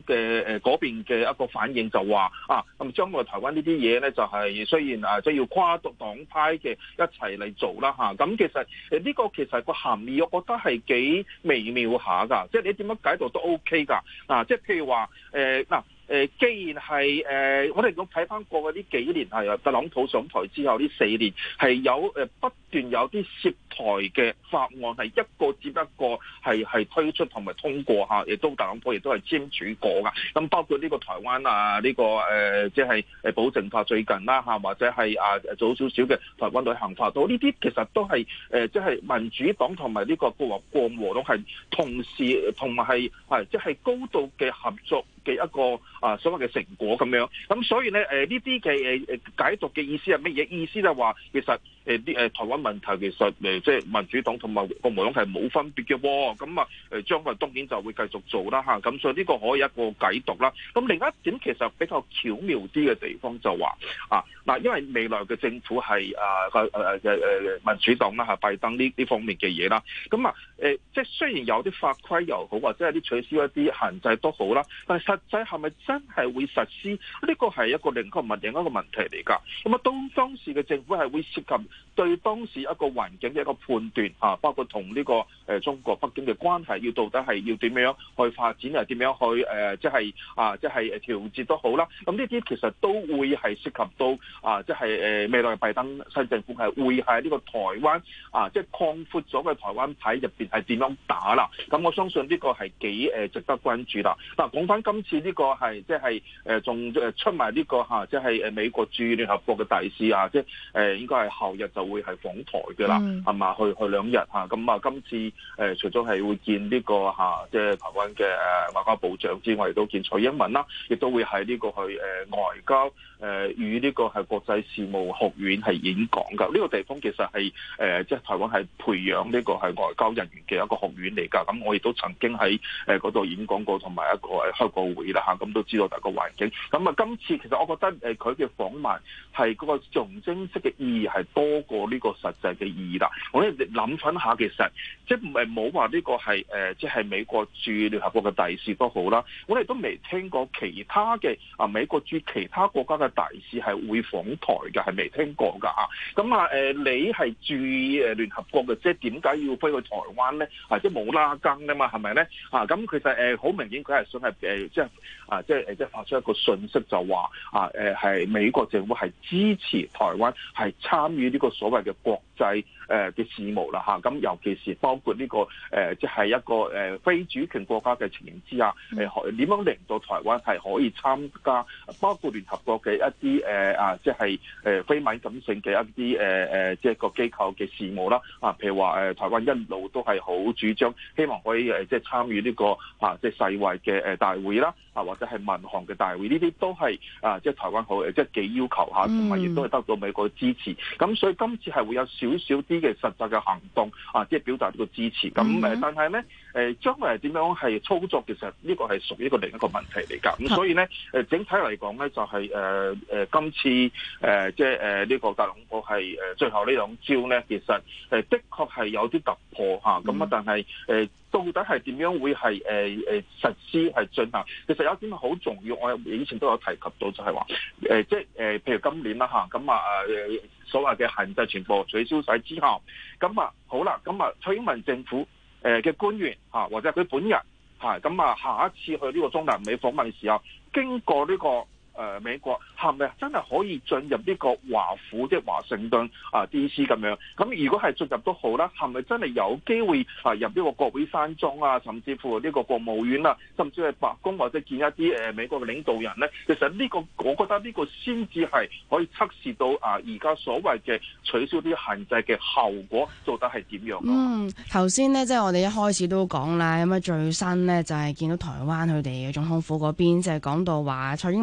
嘅嗰邊嘅一個反應就話咁將來台灣呢啲嘢咧就係雖然即係要跨黨派嘅一齊嚟做啦嚇，咁其實呢個其實個含義我覺得係幾微妙下㗎，即係你點樣解讀都 OK 㗎即係譬如話既然係我哋咁睇翻過去呢幾年係特朗普上台之後呢4年係有不斷有啲涉台嘅法案係一個接一個係推出同埋通過嚇，亦都特朗普亦都係簽署過㗎。咁包括呢個台灣呢個即係保證法最近啦或者係早少少嘅台灣旅行法，到呢啲其實都係即係民主黨同埋呢個共和黨係同時同埋係即係高度嘅合作嘅一個所謂嘅成果咁樣，咁所以咧呢啲嘅解讀嘅意思係乜嘢？意思就係話其實台灣問題其實即係民主黨同埋共和黨係冇分別嘅喎，咁將來當然就會繼續做啦嚇，咁所以呢個可以一個解讀啦。咁另一點其實比較巧妙啲嘅地方就話因為未來嘅政府係民主黨啦拜登呢方面嘅嘢啦，咁即係雖然有啲法規又好或者係啲取消一啲限制都好啦，但係實際係咪真係會實施？呢個係一個另一個問題嚟㗎。咁當時嘅政府係會涉及對當時一個環境嘅一個判斷包括同呢個中國北京嘅關係，要到底係要點樣去發展，係點樣去即係調節都好啦。咁呢啲其實都會係涉及到即係未來拜登新政府係會喺呢個台灣即係擴闊咗嘅台灣牌入邊係點樣打啦。咁我相信呢個係幾值得關注啦。講翻今次呢個係即係仲出埋呢個即係美國駐聯合國嘅大使即係應該係後日就會係訪台嘅啦，係嘛？去2日咁今次除咗係會見呢個即係台灣嘅外交部長之外，亦都見蔡英文啦，亦都會喺呢個去外交與呢個係國際事務學院係演講㗎。呢個地方其實係即係台灣係培養呢個係外交人員嘅一個學院嚟㗎。咁我亦都曾經喺嗰度演講過，同埋一個開過會啦咁都知道大個環境。咁今次其實我覺得佢嘅訪問係嗰個象徵式嘅意義係多過呢個實際嘅意義啦。我哋諗翻下，其實即係唔係冇話呢個係即係美國駐聯合國嘅大使都好啦，我哋都未聽過其他嘅美國駐其他國家嘅大使係會訪台嘅，係未聽過㗎。咁你係駐聯合國嘅，即係點解要飛去台灣咧？即係冇拉更咧嘛，係咪咧？咁其實好明顯佢係想係即係發出一個訊息，就話係美國政府係支持台灣係參與呢個所謂嘅國際嘅事務啦咁尤其是包括呢個即係一個非主權國家嘅情形之下，點樣令到台灣係可以參加包括聯合國嘅一啲即係非敏感性嘅一啲即係個機構嘅事務啦譬如話台灣一路都係好主張，希望可以即係參與呢個即係世衛嘅大會啦或者係民航嘅大會，呢啲都係即係台灣好即係幾要求同埋亦都係得到美國嘅支持。咁所以今次係會有少少啲嘅實際嘅行動即係表達呢個支持。咁但係咧將來點樣係操作，其實呢個係屬於一個另一個問題嚟㗎。咁所以咧整體嚟講咧，就係今次即係呢個特朗普係最後呢兩招咧，其實的確係有啲突破咁但係到底係點樣會係實施係進行？其實有一點好重要，我以前都有提及到，就係話即係譬如今年啦所謂嘅限制全部取消晒之後，好啦，蔡英文政府嘅官員或者佢本人下一次去呢個中南美訪問嘅時候，經過呢個美國係咪真係可以進入呢個華府，即係華盛頓DC 咁樣？咁如果係進入都好啦，係咪真係有機會入呢個國會山莊甚至乎呢個國務院甚至係白宮或者見一啲美國嘅領導人咧？其實呢個我覺得呢個先至係可以測試到而家所謂嘅取消啲限制嘅後果到底係點樣？ 頭先呢，即係我哋一開始都講啦，咁最新呢，就係見到台灣佢哋嘅總統府嗰邊就係講到話蔡英文係會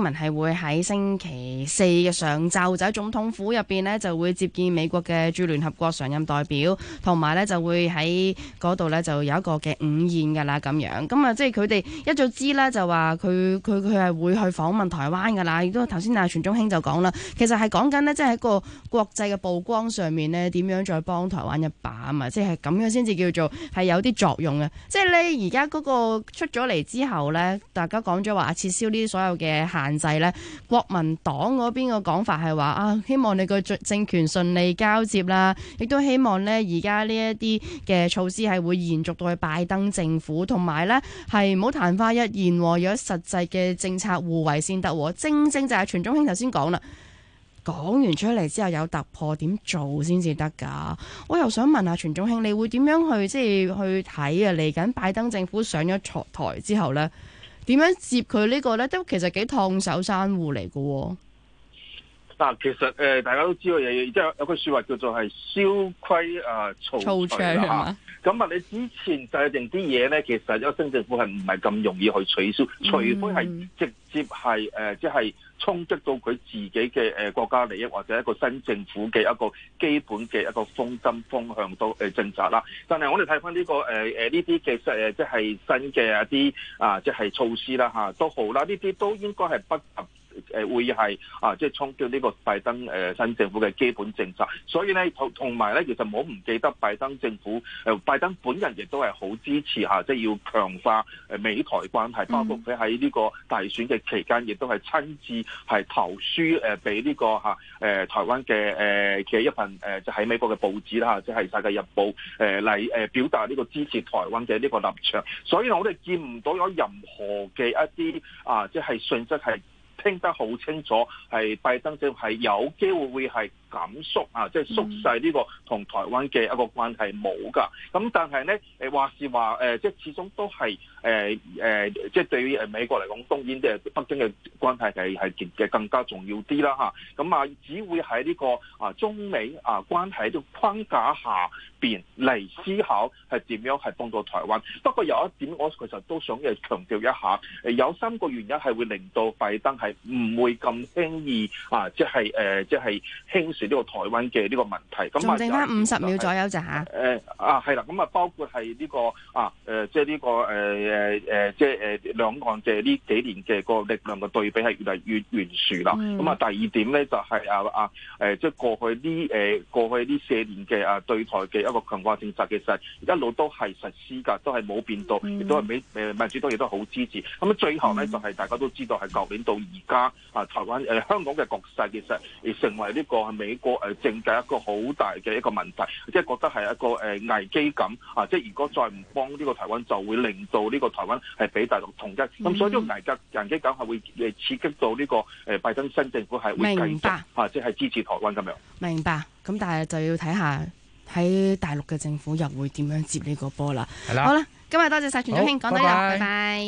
會喺星期四嘅上晝就喺總統府入邊呢，就會接見美國嘅駐聯合國常任代表，同埋呢就會喺嗰度呢，就有一個嘅午宴㗎啦咁樣。咁啊，即係佢哋一早知呢，就話佢係會去訪問台灣㗎啦。亦都頭先傳中興就講啦，其實係講緊呢，即係喺個國際嘅曝光上面呢，點樣再幫台灣一把啊嘛，即係咁樣先至叫做係有啲作用嘅。即係你而家嗰個出咗嚟之後呢，大家講咗話撤銷呢啲所有嘅限制呢，國民黨嗰邊嘅講法係話啊，希望你個政權順利交接啦，亦都希望呢而家呢一啲嘅措施係會延續到去拜登政府，同埋呢係唔好曇花一現，有實際嘅政策互惠先得。正正就係傳中興頭先講啦。講完出嚟之後有突破，點做先至得㗎？我又想問下傳中興，你會點樣去睇啊？嚟緊拜登政府上咗台之後呢，點樣接佢呢個呢？都其實幾燙手山芋嚟㗎。 嗱，其實大家都知道嘢，即係有句説話叫做係蕭規曹隨啦。咁啊，你之前制定啲嘢咧，其實有新政府係唔係咁容易去取消，除非係直接係即係衝擊到佢自己嘅國家利益，或者一個新政府嘅一個基本嘅一個風針風向都政策啦。但係我哋睇翻呢個呢啲嘅即係新嘅一啲即係措施啦嚇都好啦，呢啲都應該係不及。會係即係衝擊呢個拜登新政府嘅基本政策，所以咧同埋咧，其實唔好唔記得拜登政府拜登本人亦都係好支持即係要強化美台關係，包括佢喺呢個大選嘅期間，亦都係親自係投書俾呢個台灣嘅一份就喺美國嘅報紙啦，即係《世界日報》嚟表達呢個支持台灣嘅呢個立場，所以我哋見唔到有任何嘅一啲即係訊息係聽得好清楚，係拜登政府係有機會會係減縮即係縮細呢個同台灣嘅一個關係冇㗎。咁但係咧話是話即係始終都係即係對於美國嚟講，當然即係北京嘅關係係更加重要啲啦嚇。咁只會喺呢個中美關係嘅框架下邊嚟思考係點樣係幫到台灣。不過有一點我其實都想強調一下，有3個原因係會令到拜登係唔會咁輕易即係輕視呢個台灣嘅呢個問題。咁仲剩翻50秒左右咋嚇？ 係啦，咁包括係呢個即係呢個即係兩岸嘅呢幾年嘅個力量嘅對比係越嚟越懸殊啦。咁第二點咧就係即係過去呢4年嘅對台嘅一個強化政策，其實一路都係實施㗎，都係冇變到，亦都係民主黨亦都好支持。咁最後咧就係大家都知道係舊年到而家台灣香港嘅局勢其實成為呢個美國政界一個好大嘅一個問題，即係覺得係一個危機感即係如果再唔幫呢個台灣，就會令到呢個台灣係俾大陸統一。咁所以呢個危機感係會刺激到呢個拜登新政府係會繼續即係支持台灣咁樣。 明白。咁但係就要睇下喺大陸嘅政府又會點樣接呢個波啦。係啦。好啦，今日多謝晒傳中興，講到呢度，拜拜。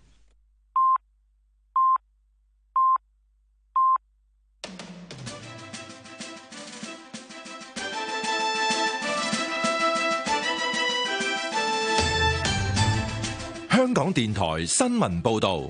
香港電台新聞報道，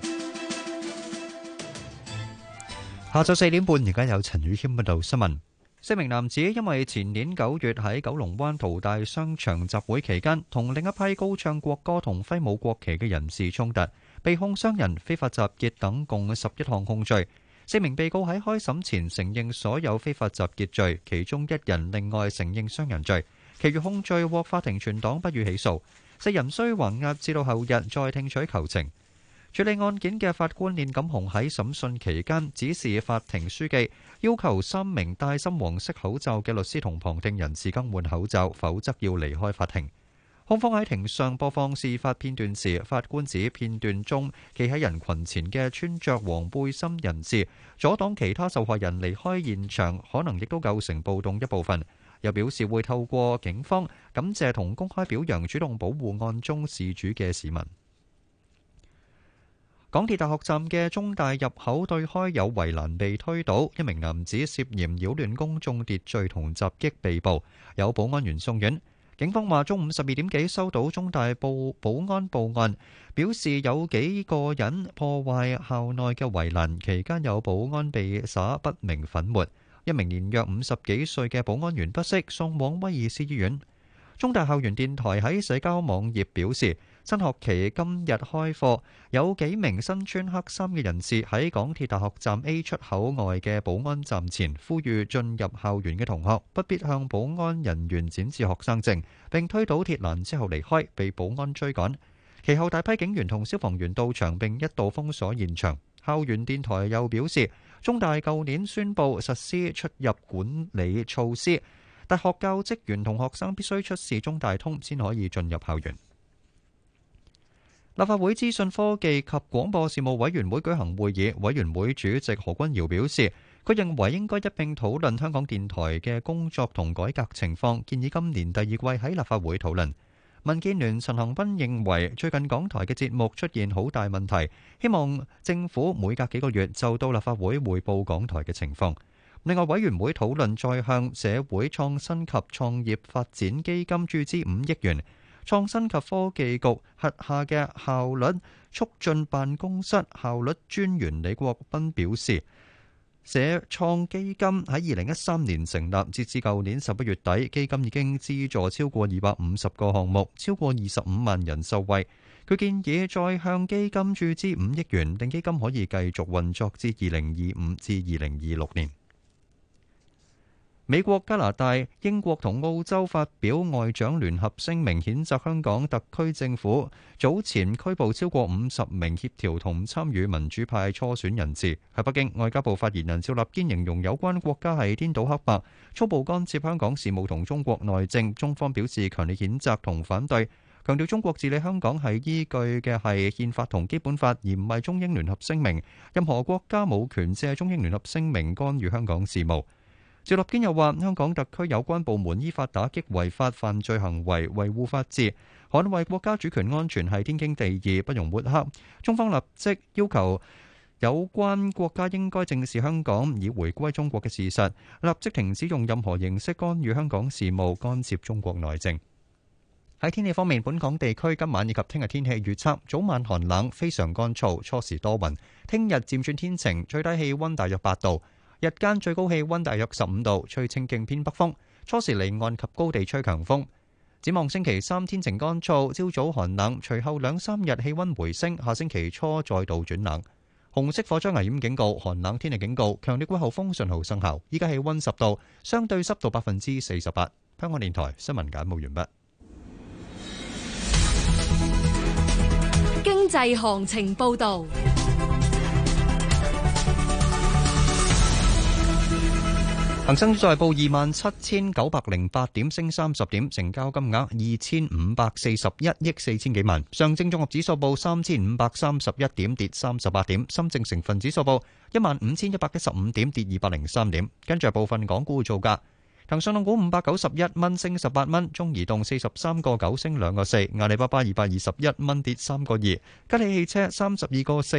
下晝4點半，而家有陳宇謙報道新聞。4名男子因為前年9月喺九龍灣淘大商場集會期間，同另一批高唱國歌同揮舞國旗嘅人士衝突，被控傷人、非法集結等共11項控罪。4名被告喺開審前承認所有非法集結罪，其中1人另外承認傷人罪，其餘控罪獲法庭全黨不予起訴。4人需還押至到後日再聽取求情。處理案件嘅法官練錦鴻喺審訊期間指示法庭書記要求3名戴深黃色口罩嘅律師同旁聽人士更換口罩，否則要離開法庭。控方喺庭上播放事發片段時，法官指片段中企喺人群前嘅穿着黃背心人士阻擋其他受害人離開現場，可能亦都構成暴動一部分。又表示會透過警方感謝同公開表揚主動保護案中事主嘅市民。港鐵大學站嘅中大入口對開有圍欄被推倒，一名男子涉嫌擾亂公眾秩序同襲擊被捕，有保安員送院。 警方話中午12點幾收到中大保安報案，表示有幾個人破壞校內嘅圍欄，期間有保安被灑不明粉末。一名年約50幾歲嘅保安員不適，送往威爾斯醫院。中大校園電台喺社交網頁表示，新學期今日開課，有幾名身穿黑衫嘅人士喺港鐵大學站 A 出口外嘅保安站前，呼籲進入校園嘅同學不必向保安人員展示學生證，並推倒鐵欄之後離開，被保安追趕。其後大批警員同消防員到場並一度封鎖現場。校園電台又表示，中大舊年宣布實施出入管理措施，大學教職員同學生必須出示中大通先可以進入校園。立法會資訊科技及廣播事務委員會舉行會議，委員會主席何君堯表示，佢認為應該一併討論香港電台嘅工作同改革情況，建議今年第二季喺立法會討論。民建聯陳恒鑌認為，最近港台嘅節目出現好大問題，希望政府每隔幾個月就到立法會匯報港台嘅情況。另外，委員會討論再向社會創新及創業發展基金注資5億元。創新及科技局轄下嘅效率促進辦公室效率專員李國斌表示，社創基金喺2013年成立，截至舊年11月底，基金已經資助超過250個項目，超過25萬人受惠。佢建議再向基金注資5億元，令基金可以繼續運作至2025至2026年。美國、加拿大、英國同澳洲發表外長聯合聲明，譴責香港特區政府早前拘捕超過50名協調同參與民主派初選人士。喺北京，外交部發言人趙立堅形容有關國家係顛倒黑白，粗暴干涉香港事務同中國內政，中方表示強烈譴責同反對，強調中國治理香港係依據嘅係憲法同基本法，而唔係中英聯合聲明。任何國家冇權借中英聯合聲明干預香港事務。趙立堅又話：香港特區有關部門依法打擊違法犯罪行為，維護法治，捍衛國家主權安全係天經地義，不容抹黑。中方立即要求有關國家應該正視香港已回歸中國嘅事實，立即停止用任何形式干預香港事務，干涉中國內政。喺天氣方面，本港地區今晚以及聽日天氣預測：早晚寒冷，非常乾燥，初時多雲。聽日漸轉天晴，最低氣溫大約8度。日間最高氣溫大約15度，吹清勁偏北風，初時離岸及高地吹強風。展望星期三天晴乾燥，朝早寒冷，隨後2-3日氣溫回升，下星期初再度轉冷。紅色火災危險警告、寒冷天氣警告、強烈季候風信號生效。依家氣溫10度，相對濕度48%。香港電台新聞簡報完畢。 經濟行情報導。 恒生指數報27,908點，升30點，成交金額2,541億4千幾萬。上證綜合指數報3,531點，跌38點。深證成分指數報15,115點，跌203點。跟住部分港股造價：騰訊控股591蚊，升18蚊；中移動43個9，升2個4；阿里巴巴221蚊，跌3個2；吉利汽車32個4。